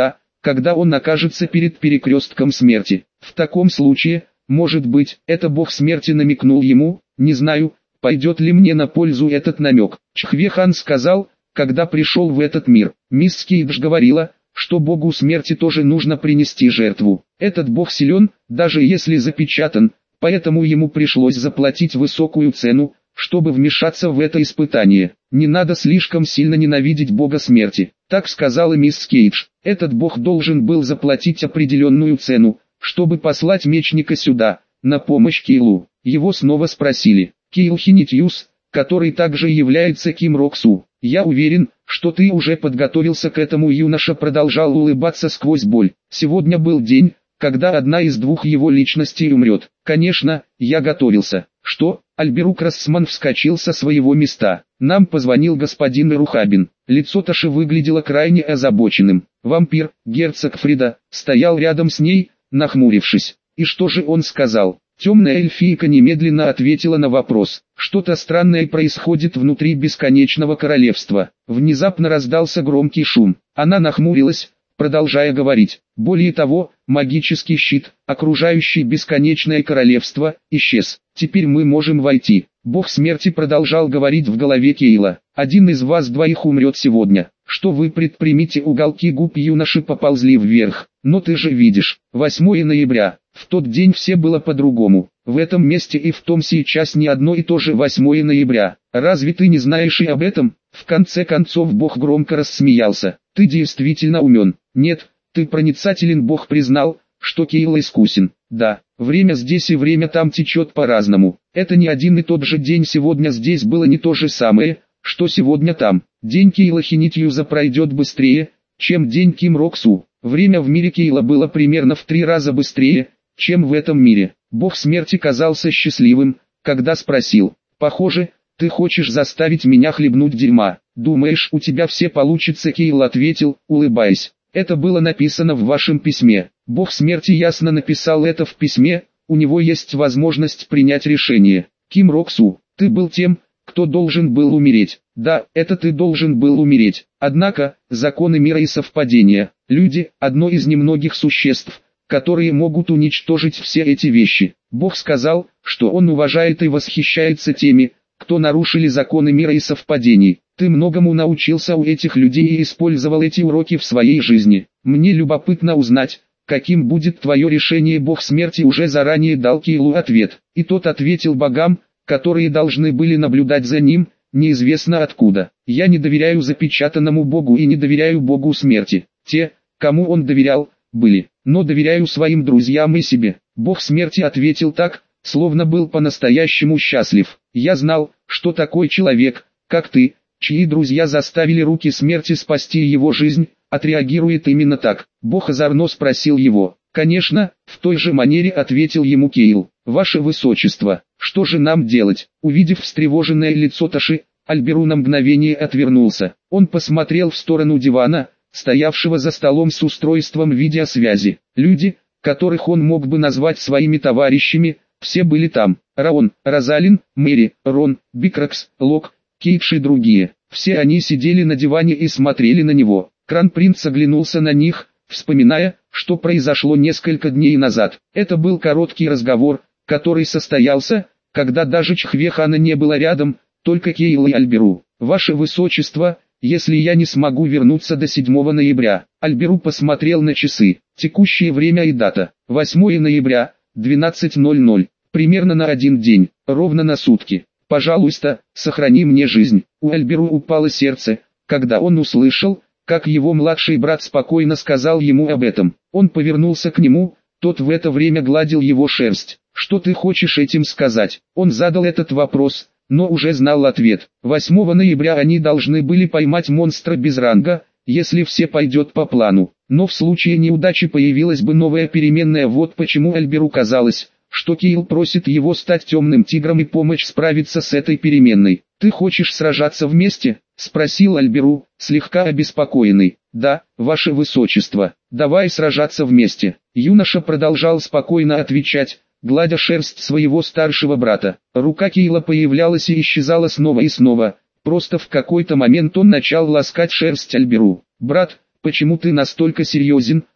когда он окажется перед перекрестком смерти. В таком случае, может быть, это бог смерти намекнул ему, не знаю, пойдет ли мне на пользу этот намек. Чхве-хан сказал, когда пришел в этот мир. Мисс Кейдж говорила, что богу смерти тоже нужно принести жертву. Этот бог силен, даже если запечатан, поэтому ему пришлось заплатить высокую цену, чтобы вмешаться в это испытание. Не надо слишком сильно ненавидеть бога смерти. Так сказала мисс Кейдж. Этот бог должен был заплатить определенную цену, чтобы послать мечника сюда, на помощь Кейлу. Его снова спросили. Кейл Хинитьюс, который также является Ким Роксу. Я уверен, что ты уже подготовился к этому. Юноша продолжал улыбаться сквозь боль. Сегодня был день, когда одна из двух его личностей умрет. Конечно, я готовился. Что? Альберук Рассман вскочил со своего места. Нам позвонил господин Рухабин. Лицо Таши выглядело крайне озабоченным. Вампир, герцог Фрида, стоял рядом с ней, нахмурившись. И что же он сказал? Темная эльфийка немедленно ответила на вопрос. Что-то странное происходит внутри бесконечного королевства. Внезапно раздался громкий шум. Она нахмурилась, продолжая говорить. Более того, магический щит, окружающий бесконечное королевство, исчез. Теперь мы можем войти. Бог смерти продолжал говорить в голове Кейла. Один из вас двоих умрет сегодня. Что вы предпримете? Уголки губ юноши поползли вверх. Но ты же видишь, восьмое ноября. В тот день все было по-другому. В этом месте и в том сейчас не одно и то же восьмое ноября. Разве ты не знаешь и об этом? В конце концов Бог громко рассмеялся. Ты действительно умен. Нет, ты проницателен. Бог признал, что Кейл искусен. Да, время здесь и время там течет по-разному. Это не один и тот же день. Сегодня здесь было не то же самое, что сегодня там. День Кейла Хинитьюза пройдет быстрее, чем день Ким Роксу. Время в мире Кейла было примерно в три раза быстрее, чем в этом мире. Бог смерти казался счастливым, когда спросил: «Похоже, ты хочешь заставить меня хлебнуть дерьма. Думаешь, у тебя все получится?» Кейл ответил, улыбаясь. «Это было написано в вашем письме». Бог смерти ясно написал это в письме, у него есть возможность принять решение. Ким Роксу, ты был тем, кто должен был умереть. Да, это ты должен был умереть. Однако, законы мира и совпадения. Люди – одно из немногих существ, которые могут уничтожить все эти вещи. Бог сказал, что Он уважает и восхищается теми, кто нарушили законы мира и совпадений. Ты многому научился у этих людей и использовал эти уроки в своей жизни. Мне любопытно узнать, каким будет твое решение. Бог смерти уже заранее дал Кейлу ответ, и тот ответил богам, которые должны были наблюдать за ним, неизвестно откуда. Я не доверяю запечатанному богу и не доверяю богу смерти. Те, кому он доверял, были, но доверяю своим друзьям и себе. Бог смерти ответил так, словно был по-настоящему счастлив. Я знал, что такой человек, как ты, чьи друзья заставили руки смерти спасти его жизнь, отреагирует именно так. Бог озорно спросил его. Конечно, в той же манере ответил ему Кейл. Ваше Высочество, что же нам делать? Увидев встревоженное лицо Таши, Альберу на мгновение отвернулся. Он посмотрел в сторону дивана, стоявшего за столом с устройством видеосвязи. Люди, которых он мог бы назвать своими товарищами, все были там. Раон, Розалин, Мэри, Рон, Бикракс, Лок, Кейдж и другие. Все они сидели на диване и смотрели на него. Кронпринц оглянулся на них, вспоминая, что произошло несколько дней назад. Это был короткий разговор, который состоялся, когда даже Чхве-хана не было рядом, только Кейл и Альберу. «Ваше Высочество, если я не смогу вернуться до седьмого ноября», Альберу посмотрел на часы. Текущее время и дата. восьмое ноября, двенадцать ноль ноль. Примерно на один день, ровно на сутки. «Пожалуйста, сохрани мне жизнь». У Альберу упало сердце, когда он услышал, как его младший брат спокойно сказал ему об этом. Он повернулся к нему, тот в это время гладил его шерсть. «Что ты хочешь этим сказать?» Он задал этот вопрос, но уже знал ответ. восьмого ноября они должны были поймать монстра без ранга, если все пойдет по плану. Но в случае неудачи появилась бы новая переменная. Вот почему Альберу казалось, что Кейл просит его стать темным тигром и помочь справиться с этой переменной. «Ты хочешь сражаться вместе?» — спросил Альберу, слегка обеспокоенный. «Да, ваше высочество, давай сражаться вместе». Юноша продолжал спокойно отвечать, гладя шерсть своего старшего брата. Рука Кейла появлялась и исчезала снова и снова. Просто в какой-то момент он начал ласкать шерсть Альберу. «Брат, почему ты настолько серьезен?»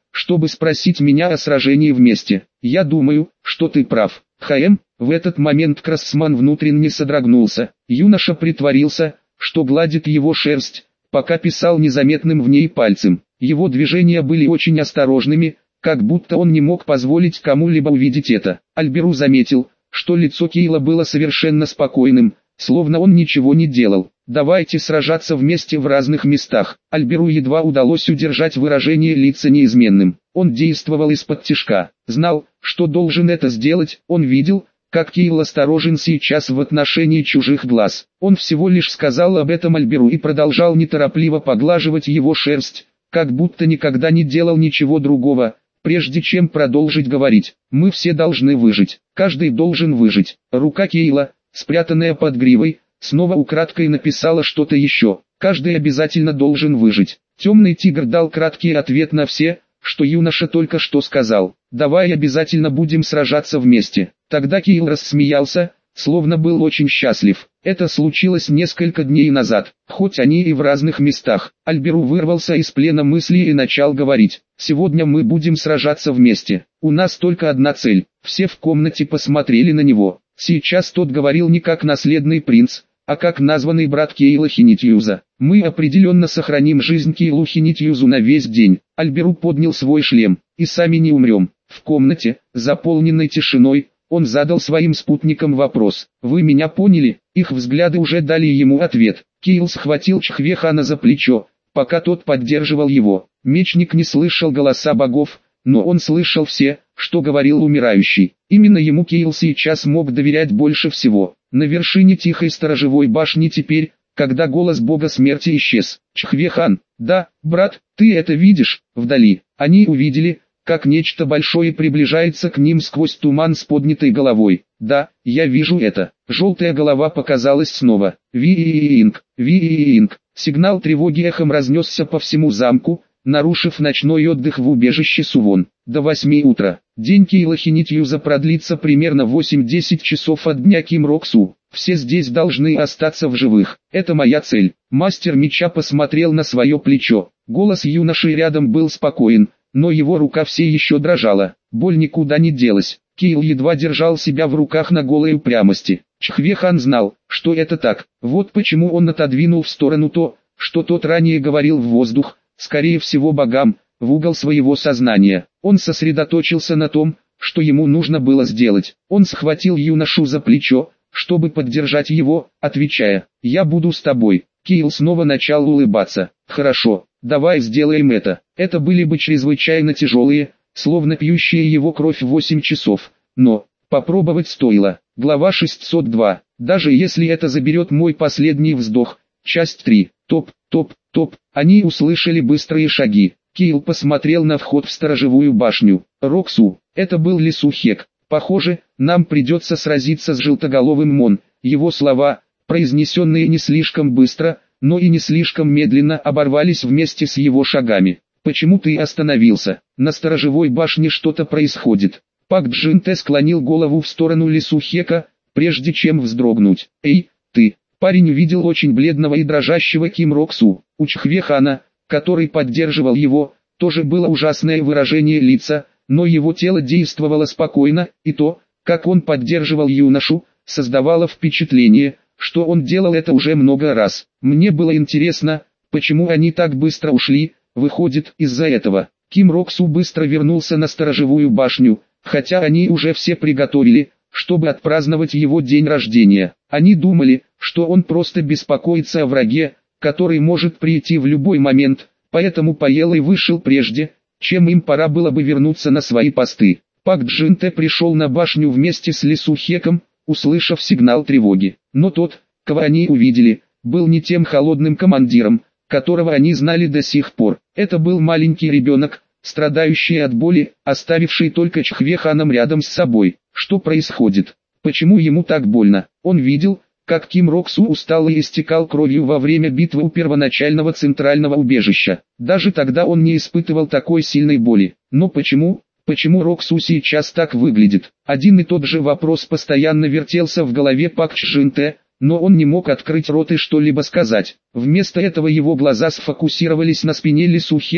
чтобы спросить меня о сражении вместе. Я думаю, что ты прав. Х.М. В этот момент Красман внутренне содрогнулся. Юноша притворился, что гладит его шерсть, пока писал незаметным в ней пальцем. Его движения были очень осторожными, как будто он не мог позволить кому-либо увидеть это. Альберу заметил, что лицо Кейла было совершенно спокойным, словно он ничего не делал. «Давайте сражаться вместе в разных местах». Альберу едва удалось удержать выражение лица неизменным. Он действовал из-под тишка, знал, что должен это сделать. Он видел, как Кейл осторожен сейчас в отношении чужих глаз. Он всего лишь сказал об этом Альберу и продолжал неторопливо поглаживать его шерсть, как будто никогда не делал ничего другого, прежде чем продолжить говорить. «Мы все должны выжить. Каждый должен выжить». Рука Кейла, спрятанная под гривой, снова украдкой написала что-то еще. «Каждый обязательно должен выжить». Темный тигр дал краткий ответ на все, что юноша только что сказал. «Давай обязательно будем сражаться вместе». Тогда Кейл рассмеялся, словно был очень счастлив. Это случилось несколько дней назад, хоть они и в разных местах. Альберу вырвался из плена мыслей и начал говорить. «Сегодня мы будем сражаться вместе. У нас только одна цель». Все в комнате посмотрели на него. Сейчас тот говорил не как наследный принц, а как названный брат Кейла Хинитьюза. «Мы определенно сохраним жизнь Кейлу Хинитьюзу на весь день». Альберу поднял свой шлем. «И сами не умрем». В комнате, заполненной тишиной, он задал своим спутникам вопрос. «Вы меня поняли?» Их взгляды уже дали ему ответ. Кейл схватил Чхвехана за плечо, пока тот поддерживал его. Мечник не слышал голоса богов, но он слышал все, что говорил умирающий. Именно ему Кейл сейчас мог доверять больше всего. На вершине тихой сторожевой башни теперь, когда голос бога смерти исчез. «Чхвехан, да, брат, ты это видишь?» Вдали, они увидели, как нечто большое приближается к ним сквозь туман с поднятой головой. «Да, я вижу это». Желтая голова показалась снова. «Ви-и-инг, Ви-и-инг». Сигнал тревоги эхом разнесся по всему замку, нарушив ночной отдых в убежище Сувон. До восьми утра. День Кейла Хинитьюза продлится примерно восемь-десять часов от дня Кимроксу. Все здесь должны остаться в живых. Это моя цель. Мастер меча посмотрел на свое плечо. Голос юноши рядом был спокоен, но его рука все еще дрожала. Боль никуда не делась. Кейл едва держал себя в руках на голой упрямости. Чхвехан знал, что это так. Вот почему он отодвинул в сторону то, что тот ранее говорил в воздух, скорее всего богам, в угол своего сознания. Он сосредоточился на том, что ему нужно было сделать. Он схватил юношу за плечо, чтобы поддержать его, отвечая: «Я буду с тобой». Кейл снова начал улыбаться. «Хорошо, давай сделаем это». Это были бы чрезвычайно тяжелые, словно пьющие его кровь восемь часов, но попробовать стоило. Глава шестьсот два. Даже если это заберет мой последний вздох. Часть три. Топ, топ, топ. Они услышали быстрые шаги. Кейл посмотрел на вход в сторожевую башню. Роксу, это был Лисухек. Похоже, нам придется сразиться с желтоголовым Мон. Его слова, произнесенные не слишком быстро, но и не слишком медленно, оборвались вместе с его шагами. «Почему ты остановился? На сторожевой башне что-то происходит». Пак Джинте склонил голову в сторону Лисухека, прежде чем вздрогнуть. «Эй, ты!» Парень увидел очень бледного и дрожащего Ким Роксу. У Чхвехана, который поддерживал его, тоже было ужасное выражение лица, но его тело действовало спокойно, и то, как он поддерживал юношу, создавало впечатление, что он делал это уже много раз. Мне было интересно, почему они так быстро ушли, выходит, из-за этого. Ким Роксу быстро вернулся на сторожевую башню, хотя они уже все приготовили, чтобы отпраздновать его день рождения. Они думали, что он просто беспокоится о враге, который может прийти в любой момент, поэтому поел и вышел прежде, чем им пора было бы вернуться на свои посты. Пак Джинте пришел на башню вместе с Лисухеком, услышав сигнал тревоги. Но тот, кого они увидели, был не тем холодным командиром, которого они знали до сих пор. Это был маленький ребенок, страдающий от боли, оставивший только Чхвеханом рядом с собой. Что происходит? Почему ему так больно? Он видел, как Ким Роксу устал и истекал кровью во время битвы у первоначального центрального убежища. Даже тогда он не испытывал такой сильной боли. Но почему? Почему Роксу сейчас так выглядит? Один и тот же вопрос постоянно вертелся в голове Пак Чжинте, но он не мог открыть рот и что-либо сказать. Вместо этого его глаза сфокусировались на спине Лисухека,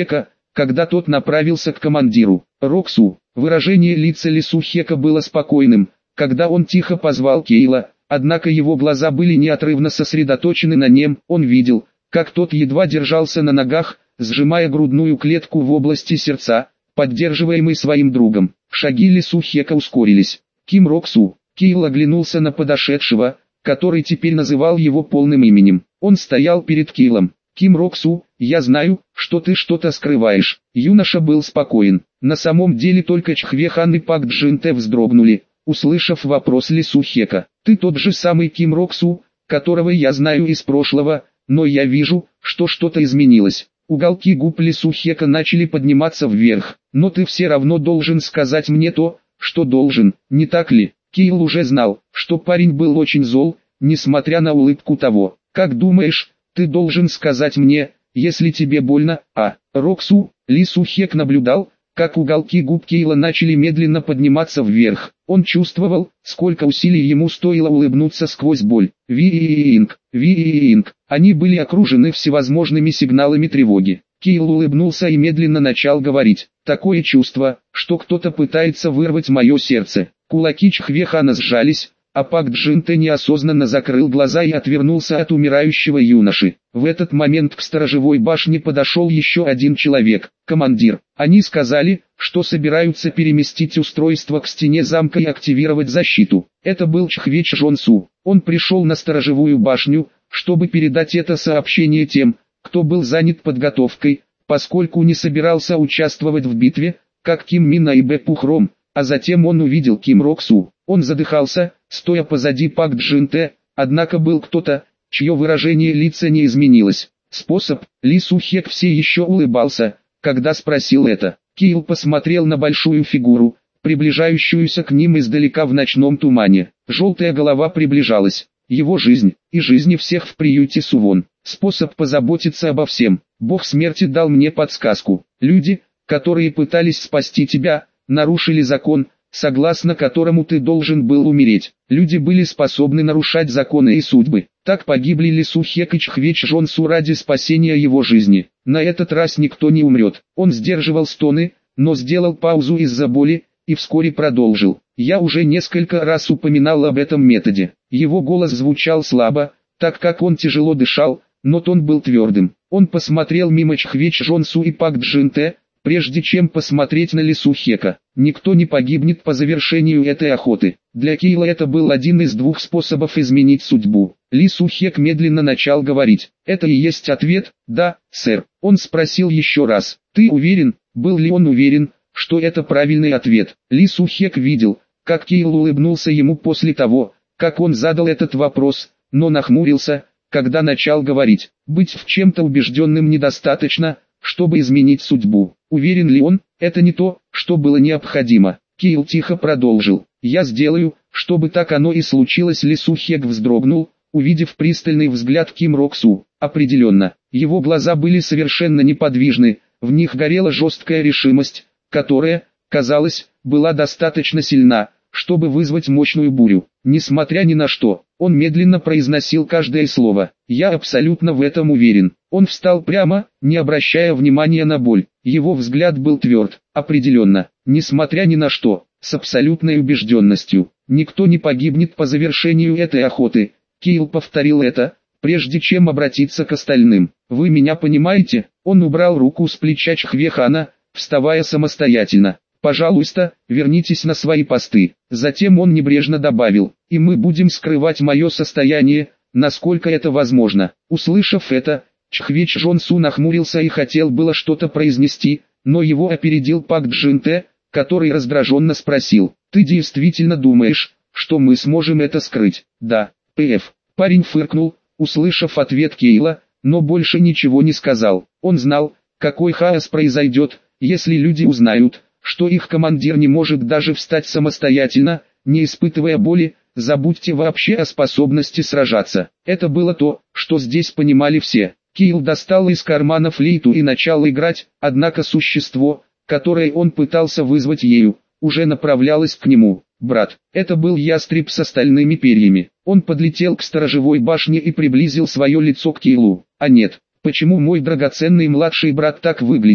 когда тот направился к командиру. «Роксу». Выражение лица Ли Сухека было спокойным, когда он тихо позвал Кейла, однако его глаза были неотрывно сосредоточены на нем. Он видел, как тот едва держался на ногах, сжимая грудную клетку в области сердца, поддерживаемый своим другом. Шаги Ли Сухека ускорились. «Ким Роксу». Кейл оглянулся на подошедшего, который теперь называл его полным именем. Он стоял перед Кейлом. «Ким Роксу, я знаю, что ты что-то скрываешь». Юноша был спокоен. На самом деле только Чхвехан и Пак Джинте вздрогнули, услышав вопрос Ли Сухека. «Ты тот же самый Ким Роксу, которого я знаю из прошлого, но я вижу, что что-то изменилось». Уголки губ Ли Сухека начали подниматься вверх. «Но ты все равно должен сказать мне то, что должен, не так ли?» Кейл уже знал, что парень был очень зол, несмотря на улыбку того. «Как думаешь, ты должен сказать мне, если тебе больно, а?» Роксу. Ли Сухек наблюдал, как уголки губ Кейла начали медленно подниматься вверх. Он чувствовал, сколько усилий ему стоило улыбнуться сквозь боль. «Ви-инг, Ви-инг». Они были окружены всевозможными сигналами тревоги. Кейл улыбнулся и медленно начал говорить. «Такое чувство, что кто-то пытается вырвать мое сердце». Кулаки Чхвехана сжались, а Пак Джинте неосознанно закрыл глаза и отвернулся от умирающего юноши. В этот момент к сторожевой башне подошел еще один человек, командир. Они сказали, что собираются переместить устройство к стене замка и активировать защиту. Это был Чхве Чжонсу. Он пришел на сторожевую башню, чтобы передать это сообщение тем, кто был занят подготовкой, поскольку не собирался участвовать в битве, как Ким Мина и Бэ Пухром. А затем он увидел Ким Роксу. Он задыхался, стоя позади Пак Джинте, однако был кто-то, чье выражение лица не изменилось. Способ. Ли Сухек все еще улыбался, когда спросил это. Кейл посмотрел на большую фигуру, приближающуюся к ним издалека в ночном тумане. Желтая голова приближалась. Его жизнь, и жизни всех в приюте Сувон. Способ позаботиться обо всем. Бог смерти дал мне подсказку. Люди, которые пытались спасти тебя, нарушили закон, согласно которому ты должен был умереть. Люди были способны нарушать законы и судьбы. Так погибли Ли Сухек и Чхве Чжонсу ради спасения его жизни. На этот раз никто не умрет. Он сдерживал стоны, но сделал паузу из-за боли, и вскоре продолжил. Я уже несколько раз упоминал об этом методе. Его голос звучал слабо, так как он тяжело дышал, но тон был твердым. Он посмотрел мимо Чхве Чжонсу и Пак Джинте, прежде чем посмотреть на Ли Сухека. Никто не погибнет по завершению этой охоты. Для Кейла это был один из двух способов изменить судьбу. Ли Сухек медленно начал говорить. Это и есть ответ? Да, сэр. Он спросил еще раз. Ты уверен? Был ли он уверен, что это правильный ответ? Ли Сухек видел, как Кейл улыбнулся ему после того, как он задал этот вопрос, но нахмурился, когда начал говорить. Быть в чем-то убежденным недостаточно, чтобы изменить судьбу. Уверен ли он, это не то, что было необходимо. Кейл тихо продолжил. Я сделаю, чтобы так оно и случилось. Ли Сухек вздрогнул, увидев пристальный взгляд Ким Роксу. Определенно, его глаза были совершенно неподвижны, в них горела жесткая решимость, которая, казалось, была достаточно сильна, чтобы вызвать мощную бурю. Несмотря ни на что, он медленно произносил каждое слово. «Я абсолютно в этом уверен». Он встал прямо, не обращая внимания на боль. Его взгляд был тверд, определенно, несмотря ни на что, с абсолютной убежденностью. «Никто не погибнет по завершению этой охоты». Кейл повторил это, прежде чем обратиться к остальным. «Вы меня понимаете?» Он убрал руку с плеча Чхвехана, вставая самостоятельно. «Пожалуйста, вернитесь на свои посты». Затем он небрежно добавил, «И мы будем скрывать мое состояние, насколько это возможно». Услышав это, Чхве Чжонсу нахмурился и хотел было что-то произнести, но его опередил Пак Джинте, который раздраженно спросил, «Ты действительно думаешь, что мы сможем это скрыть?» «Да, пф». Парень фыркнул, услышав ответ Кейла, но больше ничего не сказал. Он знал, какой хаос произойдет, если люди узнают, что их командир не может даже встать самостоятельно, не испытывая боли. Забудьте вообще о способности сражаться. Это было то, что здесь понимали все. Кейл достал из кармана флейту и начал играть, однако существо, которое он пытался вызвать ею, уже направлялось к нему. «Брат». Это был ястреб с остальными перьями. Он подлетел к сторожевой башне и приблизил свое лицо к Кейлу. «А нет, почему мой драгоценный младший брат так выглядит?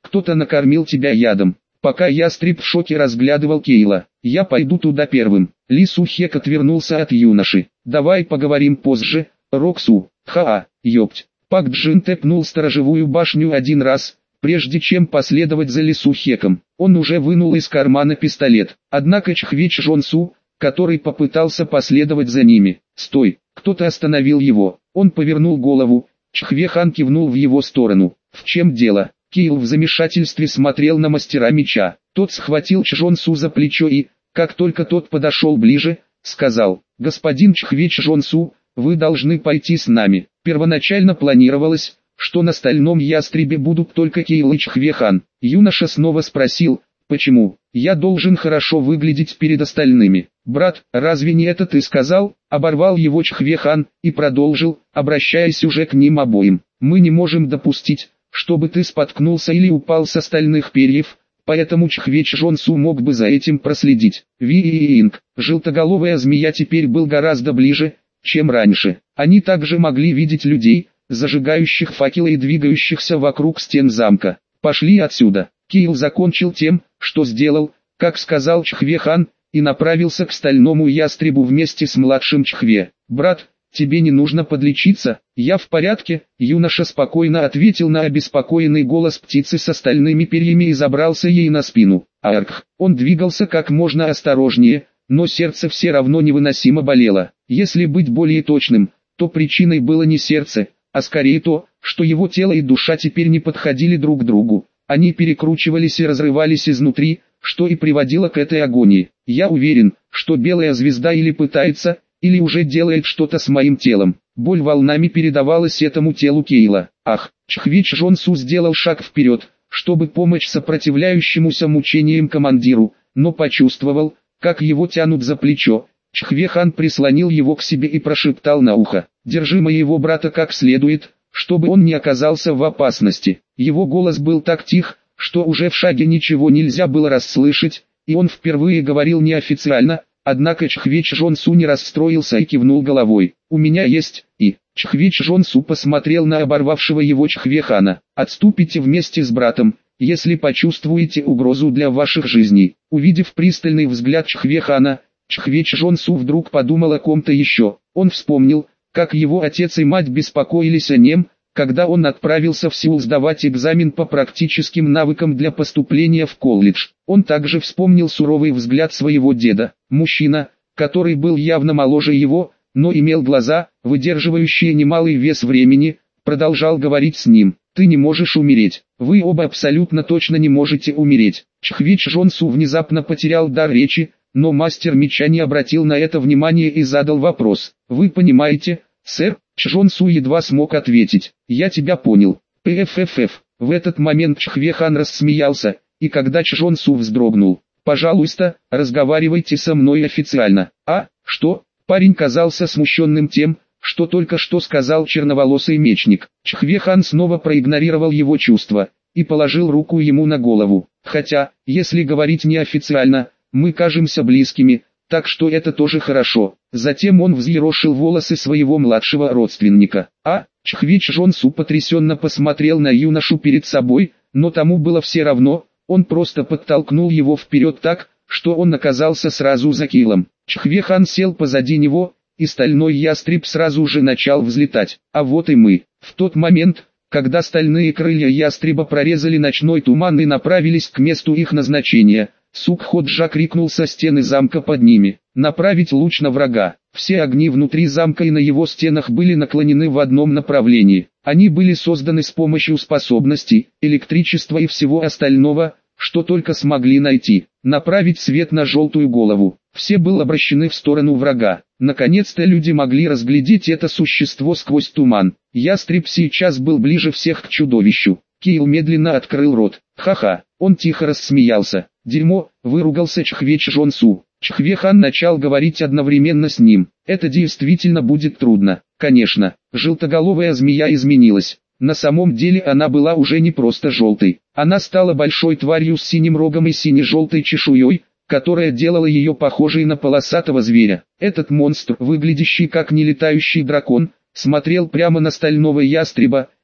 кто-то накормил тебя ядом. Пока ястреб в шоке разглядывал Кейла. Я пойду туда первым. Ли Сухек отвернулся от юноши. Давай поговорим позже, Роксу. Ха-а, ёпть. Пак Джин тэпнул сторожевую башню один раз, прежде чем последовать за Ли Сухеком. Он уже вынул из кармана пистолет. Однако Чхве Чжонсу, который попытался последовать за ними. Стой, кто-то остановил его. Он повернул голову. Чхве Хан кивнул в его сторону. В чем дело? Кейл в замешательстве смотрел на мастера меча. Тот схватил Чжонсу за плечо и, как только тот подошел ближе, сказал: «Господин Чхве Чжонсу, вы должны пойти с нами». Первоначально планировалось, что на стальном ястребе будут только Кейл и Чхве Хан. Юноша снова спросил: «Почему? Я должен хорошо выглядеть перед остальными». «Брат, разве не это ты сказал?» Оборвал его Чхве Хан и продолжил, обращаясь уже к ним обоим. «Мы не можем допустить, чтобы ты споткнулся или упал со стальных перьев, поэтому Чхве Чжонсу мог бы за этим проследить». Ви-инг, желтоголовая змея теперь был гораздо ближе, чем раньше. Они также могли видеть людей, зажигающих факелы и двигающихся вокруг стен замка. «Пошли отсюда». Кейл закончил тем, что сделал, как сказал Чхве Хан, и направился к стальному ястребу вместе с младшим Чхве. «Брат, тебе не нужно подлечиться?» «Я в порядке», — юноша спокойно ответил на обеспокоенный голос птицы со стальными перьями и забрался ей на спину. Арх, он двигался как можно осторожнее, но сердце все равно невыносимо болело. Если быть более точным, то причиной было не сердце, а скорее то, что его тело и душа теперь не подходили друг к другу. Они перекручивались и разрывались изнутри, что и приводило к этой агонии. «Я уверен, что белая звезда или пытается, или уже делает что-то с моим телом». Боль волнами передавалась этому телу Кейла. Ах, Чхве Чжонсу сделал шаг вперед, чтобы помочь сопротивляющемуся мучениям командиру, но почувствовал, как его тянут за плечо. Чхве Хан прислонил его к себе и прошептал на ухо: «Держи моего брата как следует, чтобы он не оказался в опасности». Его голос был так тих, что уже в шаге ничего нельзя было расслышать, и он впервые говорил неофициально, однако Чхве Чжонсу не расстроился и кивнул головой. «У меня есть, и...» Чхве Чжонсу посмотрел на оборвавшего его Чхве Хана. «Отступите вместе с братом, если почувствуете угрозу для ваших жизней». Увидев пристальный взгляд Чхве Хана, Чхве Чжонсу вдруг подумал о ком-то еще. Он вспомнил, как его отец и мать беспокоились о нем, когда он отправился в Сеул сдавать экзамен по практическим навыкам для поступления в колледж. Он также вспомнил суровый взгляд своего деда. Мужчина, который был явно моложе его, но имел глаза, выдерживающие немалый вес времени, продолжал говорить с ним: «Ты не можешь умереть. Вы оба абсолютно точно не можете умереть». Чхве Чжонсу внезапно потерял дар речи, но мастер меча не обратил на это внимания и задал вопрос: «Вы понимаете, сэр?» Чжонсу едва смог ответить: «Я тебя понял». Пффф. В этот момент Чхве Хан рассмеялся, и когда Чжонсу вздрогнул: «Пожалуйста, разговаривайте со мной официально». «А, что?» Парень казался смущенным тем, что только что сказал черноволосый мечник. Чхве Хан снова проигнорировал его чувства и положил руку ему на голову. «Хотя, если говорить неофициально, мы кажемся близкими, так что это тоже хорошо». Затем он взъерошил волосы своего младшего родственника. А, Чхве Чжонсу потрясенно посмотрел на юношу перед собой, но тому было все равно, он просто подтолкнул его вперед так, что он оказался сразу за Кейлом. Чхве Хан сел позади него, и стальной ястреб сразу же начал взлетать. А вот и мы. В тот момент, когда стальные крылья ястреба прорезали ночной туман и направились к месту их назначения, Сукходжа крикнул со стены замка под ними: «Направить луч на врага». Все огни внутри замка и на его стенах были наклонены в одном направлении. Они были созданы с помощью способностей, электричества и всего остального, что только смогли найти. Направить свет на желтую голову. Все были обращены в сторону врага. Наконец-то люди могли разглядеть это существо сквозь туман. Ястреб сейчас был ближе всех к чудовищу. Кейл медленно открыл рот. Ха-ха, он тихо рассмеялся. «Дерьмо», — выругался Чхве Чжонсу. Чхве Хан начал говорить одновременно с ним. «Это действительно будет трудно». Конечно, желтоголовая змея изменилась. На самом деле она была уже не просто желтой. Она стала большой тварью с синим рогом и сине-желтой чешуей, которая делала ее похожей на полосатого зверя. Этот монстр, выглядящий как нелетающий дракон, смотрел прямо на стального ястреба,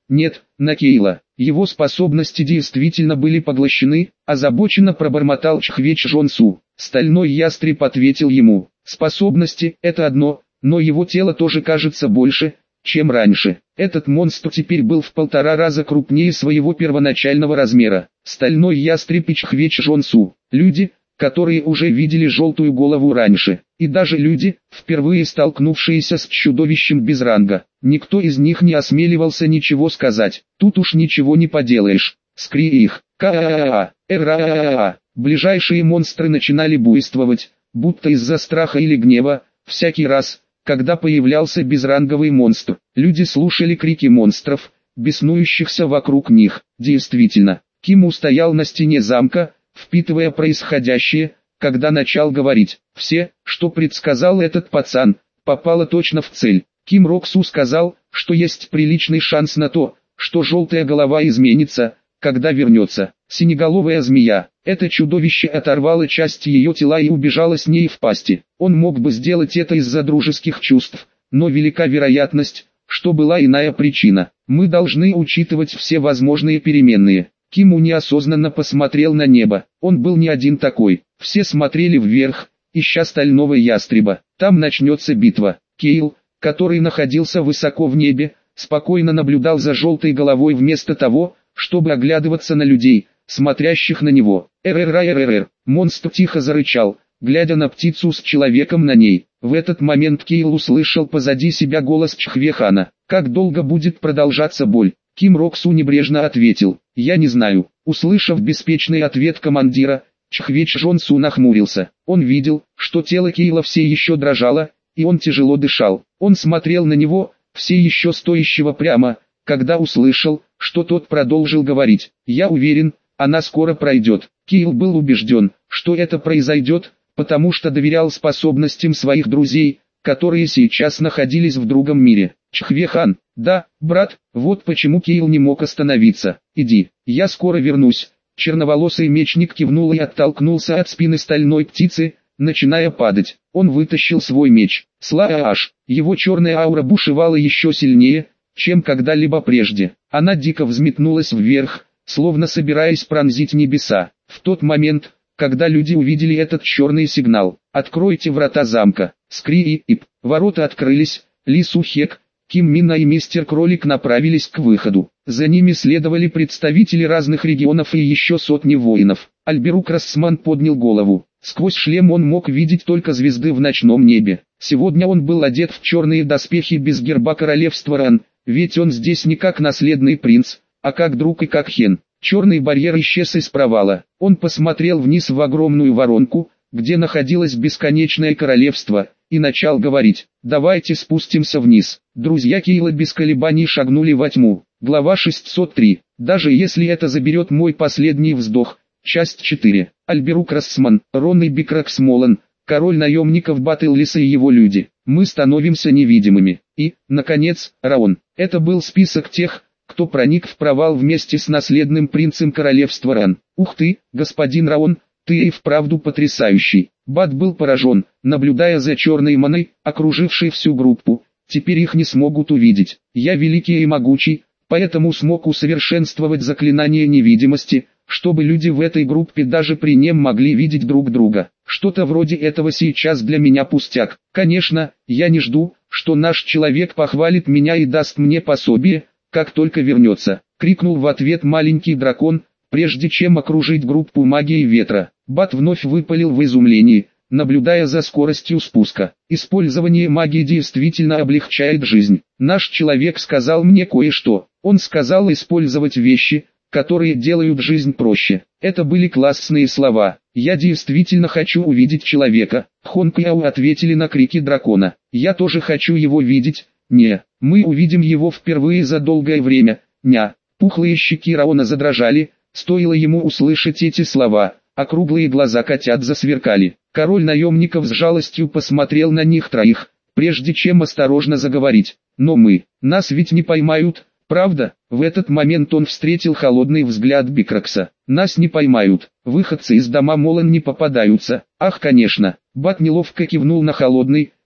Нет, на Кейла. Его способности действительно были поглощены, озабоченно пробормотал Чхвеч Жонсу. Стальной ястреб ответил ему: способности – это одно, но его тело тоже кажется больше, чем раньше. Этот монстр теперь был в полтора раза крупнее своего первоначального размера. Стальной ястреб и Чхвеч Жонсу. Люди, которые уже видели желтую голову раньше, и даже люди, впервые столкнувшиеся с чудовищем без ранга. Никто из них не осмеливался ничего сказать. Тут уж ничего не поделаешь. Скри их. Ка-а-а-а, эр-а-а-а. Ближайшие монстры начинали буйствовать, будто из-за страха или гнева. Всякий раз, когда появлялся безранговый монстр, люди слушали крики монстров, беснующихся вокруг них. Действительно, Ким устоял на стене замка, впитывая происходящее, когда начал говорить. Все, что предсказал этот пацан, попало точно в цель. Ким Роксу сказал, что есть приличный шанс на то, что желтая голова изменится, когда вернется. Синеголовая змея. Это чудовище оторвало часть ее тела и убежало с ней в пасти. Он мог бы сделать это из-за дружеских чувств, но велика вероятность, что была иная причина. Мы должны учитывать все возможные переменные. Киму неосознанно посмотрел на небо. Он был не один такой. Все смотрели вверх, ища стального ястреба. Там начнется битва. Кейл, который находился высоко в небе, спокойно наблюдал за желтой головой вместо того, чтобы оглядываться на людей, смотрящих на него. эр-эр-эр-эр-эр. Монстр тихо зарычал, глядя на птицу с человеком на ней. В этот момент Кейл услышал позади себя голос Чхвехана. «Как долго будет продолжаться боль?» Ким Роксу небрежно ответил: «Я не знаю». Услышав беспечный ответ командира, Чхвеч Жонсу нахмурился. Он видел, что тело Кейла все еще дрожало, и он тяжело дышал. Он смотрел на него, все еще стоящего прямо, когда услышал, что тот продолжил говорить: «Я уверен, она скоро пройдет». Кейл был убежден, что это произойдет, потому что доверял способностям своих друзей, которые сейчас находились в другом мире. Чхвехан: «Да, брат, вот почему Кейл не мог остановиться. Иди, я скоро вернусь». Черноволосый мечник кивнул и оттолкнулся от спины стальной птицы, начиная падать. Он вытащил свой меч. Слааш, его черная аура бушевала еще сильнее, чем когда-либо прежде. Она дико взметнулась вверх, словно собираясь пронзить небеса. В тот момент, когда люди увидели этот черный сигнал: «Откройте врата замка!» Скри и Ип. Ворота открылись. Ли Сухек, Ким Мина и Мистер Кролик направились к выходу. За ними следовали представители разных регионов и еще сотни воинов. Альберук Рассман поднял голову. Сквозь шлем он мог видеть только звезды в ночном небе. Сегодня он был одет в черные доспехи без герба королевства Ран, ведь он здесь не как наследный принц, а как друг и как Хен. Черный барьер исчез из провала. Он посмотрел вниз в огромную воронку, где находилось бесконечное королевство, и начал говорить: «Давайте спустимся вниз». Друзья Кейла без колебаний шагнули во тьму. Глава шестьсот три. Даже если это заберет мой последний вздох. Часть четыре. Альберук Рассман, Рон и Бикракс Молан, король наемников Баттллиса и его люди. Мы становимся невидимыми. И, наконец, Раон. Это был список тех, кто проник в провал вместе с наследным принцем королевства Ран. Ух ты, господин Раон, ты и вправду потрясающий. Бат был поражен, наблюдая за черной маной, окружившей всю группу. Теперь их не смогут увидеть. Я великий и могучий, поэтому смог усовершенствовать заклинание невидимости, чтобы люди в этой группе даже при нем могли видеть друг друга. Что-то вроде этого сейчас для меня пустяк. Конечно, я не жду, что наш человек похвалит меня и даст мне пособие, как только вернется. Крикнул в ответ маленький дракон, прежде чем окружить группу магии ветра. Бат вновь выпалил в изумлении, наблюдая за скоростью спуска. Использование магии действительно облегчает жизнь. Наш человек сказал мне кое-что. Он сказал использовать вещи, которые делают жизнь проще. Это были классные слова. Я действительно хочу увидеть человека. Хонпяо ответили на крики дракона. Я тоже хочу его видеть. Не, мы увидим его впервые за долгое время. Ня. Пухлые щеки Раона задрожали, стоило ему услышать эти слова. Округлые глаза котят засверкали. Король наемников с жалостью посмотрел на них троих, прежде чем осторожно заговорить. «Но мы, нас ведь не поймают, правда?» В этот момент он встретил холодный взгляд Бикракса. «Нас не поймают, выходцы из дома Молан не попадаются». «Ах, конечно!» Бат неловко кивнул на холодный,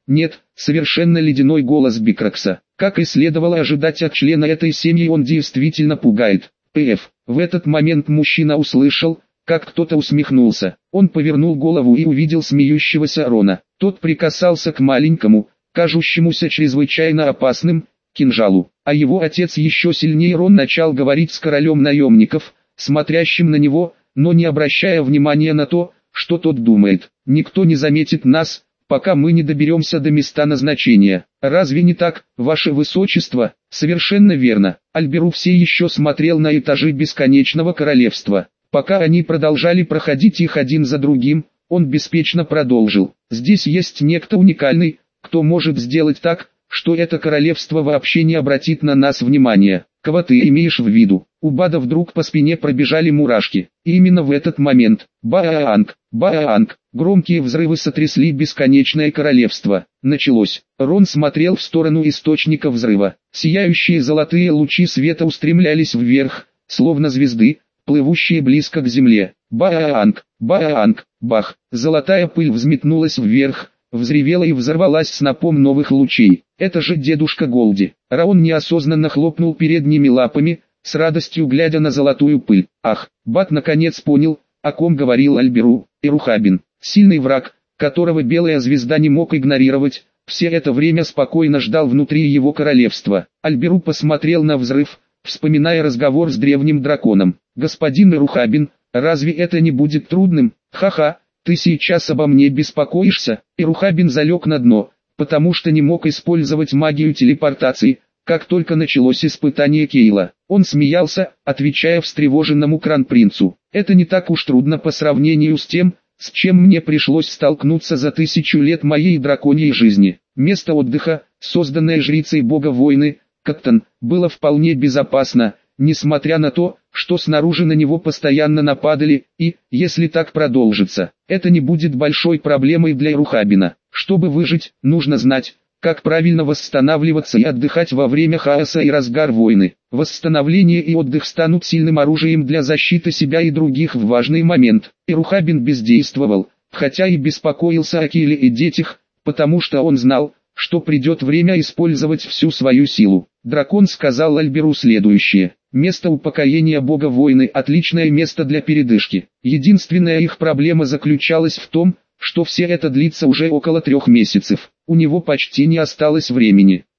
Нет, совершенно ледяной голос Бикракса. Как и следовало ожидать от члена этой семьи, он действительно пугает. Пф. В этот момент мужчина услышал, как кто-то усмехнулся. Он повернул голову и увидел смеющегося Рона. Тот прикасался к маленькому, кажущемуся чрезвычайно опасным, кинжалу. А его отец еще сильнее. Рон начал говорить с королем наемников, смотрящим на него, но не обращая внимания на то, что тот думает. «Никто не заметит нас, пока мы не доберемся до места назначения. Разве не так, ваше высочество?» «Совершенно верно». Альберу все еще смотрел на этажи бесконечного королевства. Пока они продолжали проходить их один за другим, он беспечно продолжил. «Здесь есть некто уникальный, кто может сделать так, что это королевство вообще не обратит на нас внимания. Кого ты имеешь в виду?» У Бада вдруг по спине пробежали мурашки. И именно в этот момент «Баанг! Баанг!» Громкие взрывы сотрясли бесконечное королевство. Началось. Рон смотрел в сторону источника взрыва. Сияющие золотые лучи света устремлялись вверх, словно звезды, плывущие близко к земле. Баанг! Баанг! Бах! Золотая пыль взметнулась вверх, взревела и взорвалась снопом новых лучей. «Это же дедушка Голди!» Раон неосознанно хлопнул передними лапами, с радостью глядя на золотую пыль. Ах, Бат наконец понял, о ком говорил Альберу. Ирухабин, сильный враг, которого Белая Звезда не мог игнорировать, все это время спокойно ждал внутри его королевства. Альберу посмотрел на взрыв, вспоминая разговор с древним драконом. «Господин Ирухабин, разве это не будет трудным? Ха-ха, ты сейчас обо мне беспокоишься?» Ирухабин залег на дно, потому что не мог использовать магию телепортации, как только началось испытание Кейла. Он смеялся, отвечая встревоженному кронпринцу. «Это не так уж трудно по сравнению с тем, с чем мне пришлось столкнуться за тысячу лет моей драконьей жизни. Место отдыха, созданное жрицей бога войны, Каттон, было вполне безопасно, несмотря на то, что снаружи на него постоянно нападали, и, если так продолжится, это не будет большой проблемой для Ирухабина. Чтобы выжить, нужно знать, как правильно восстанавливаться и отдыхать во время хаоса и разгар войны. Восстановление и отдых станут сильным оружием для защиты себя и других в важный момент». Ирухабин бездействовал, хотя и беспокоился о Кейле и детях, потому что он знал, что придет время использовать всю свою силу. Дракон сказал Альберу следующее. «Место упокоения бога войны – отличное место для передышки. Единственная их проблема заключалась в том, что все это длится уже около трех месяцев. У него почти не осталось времени.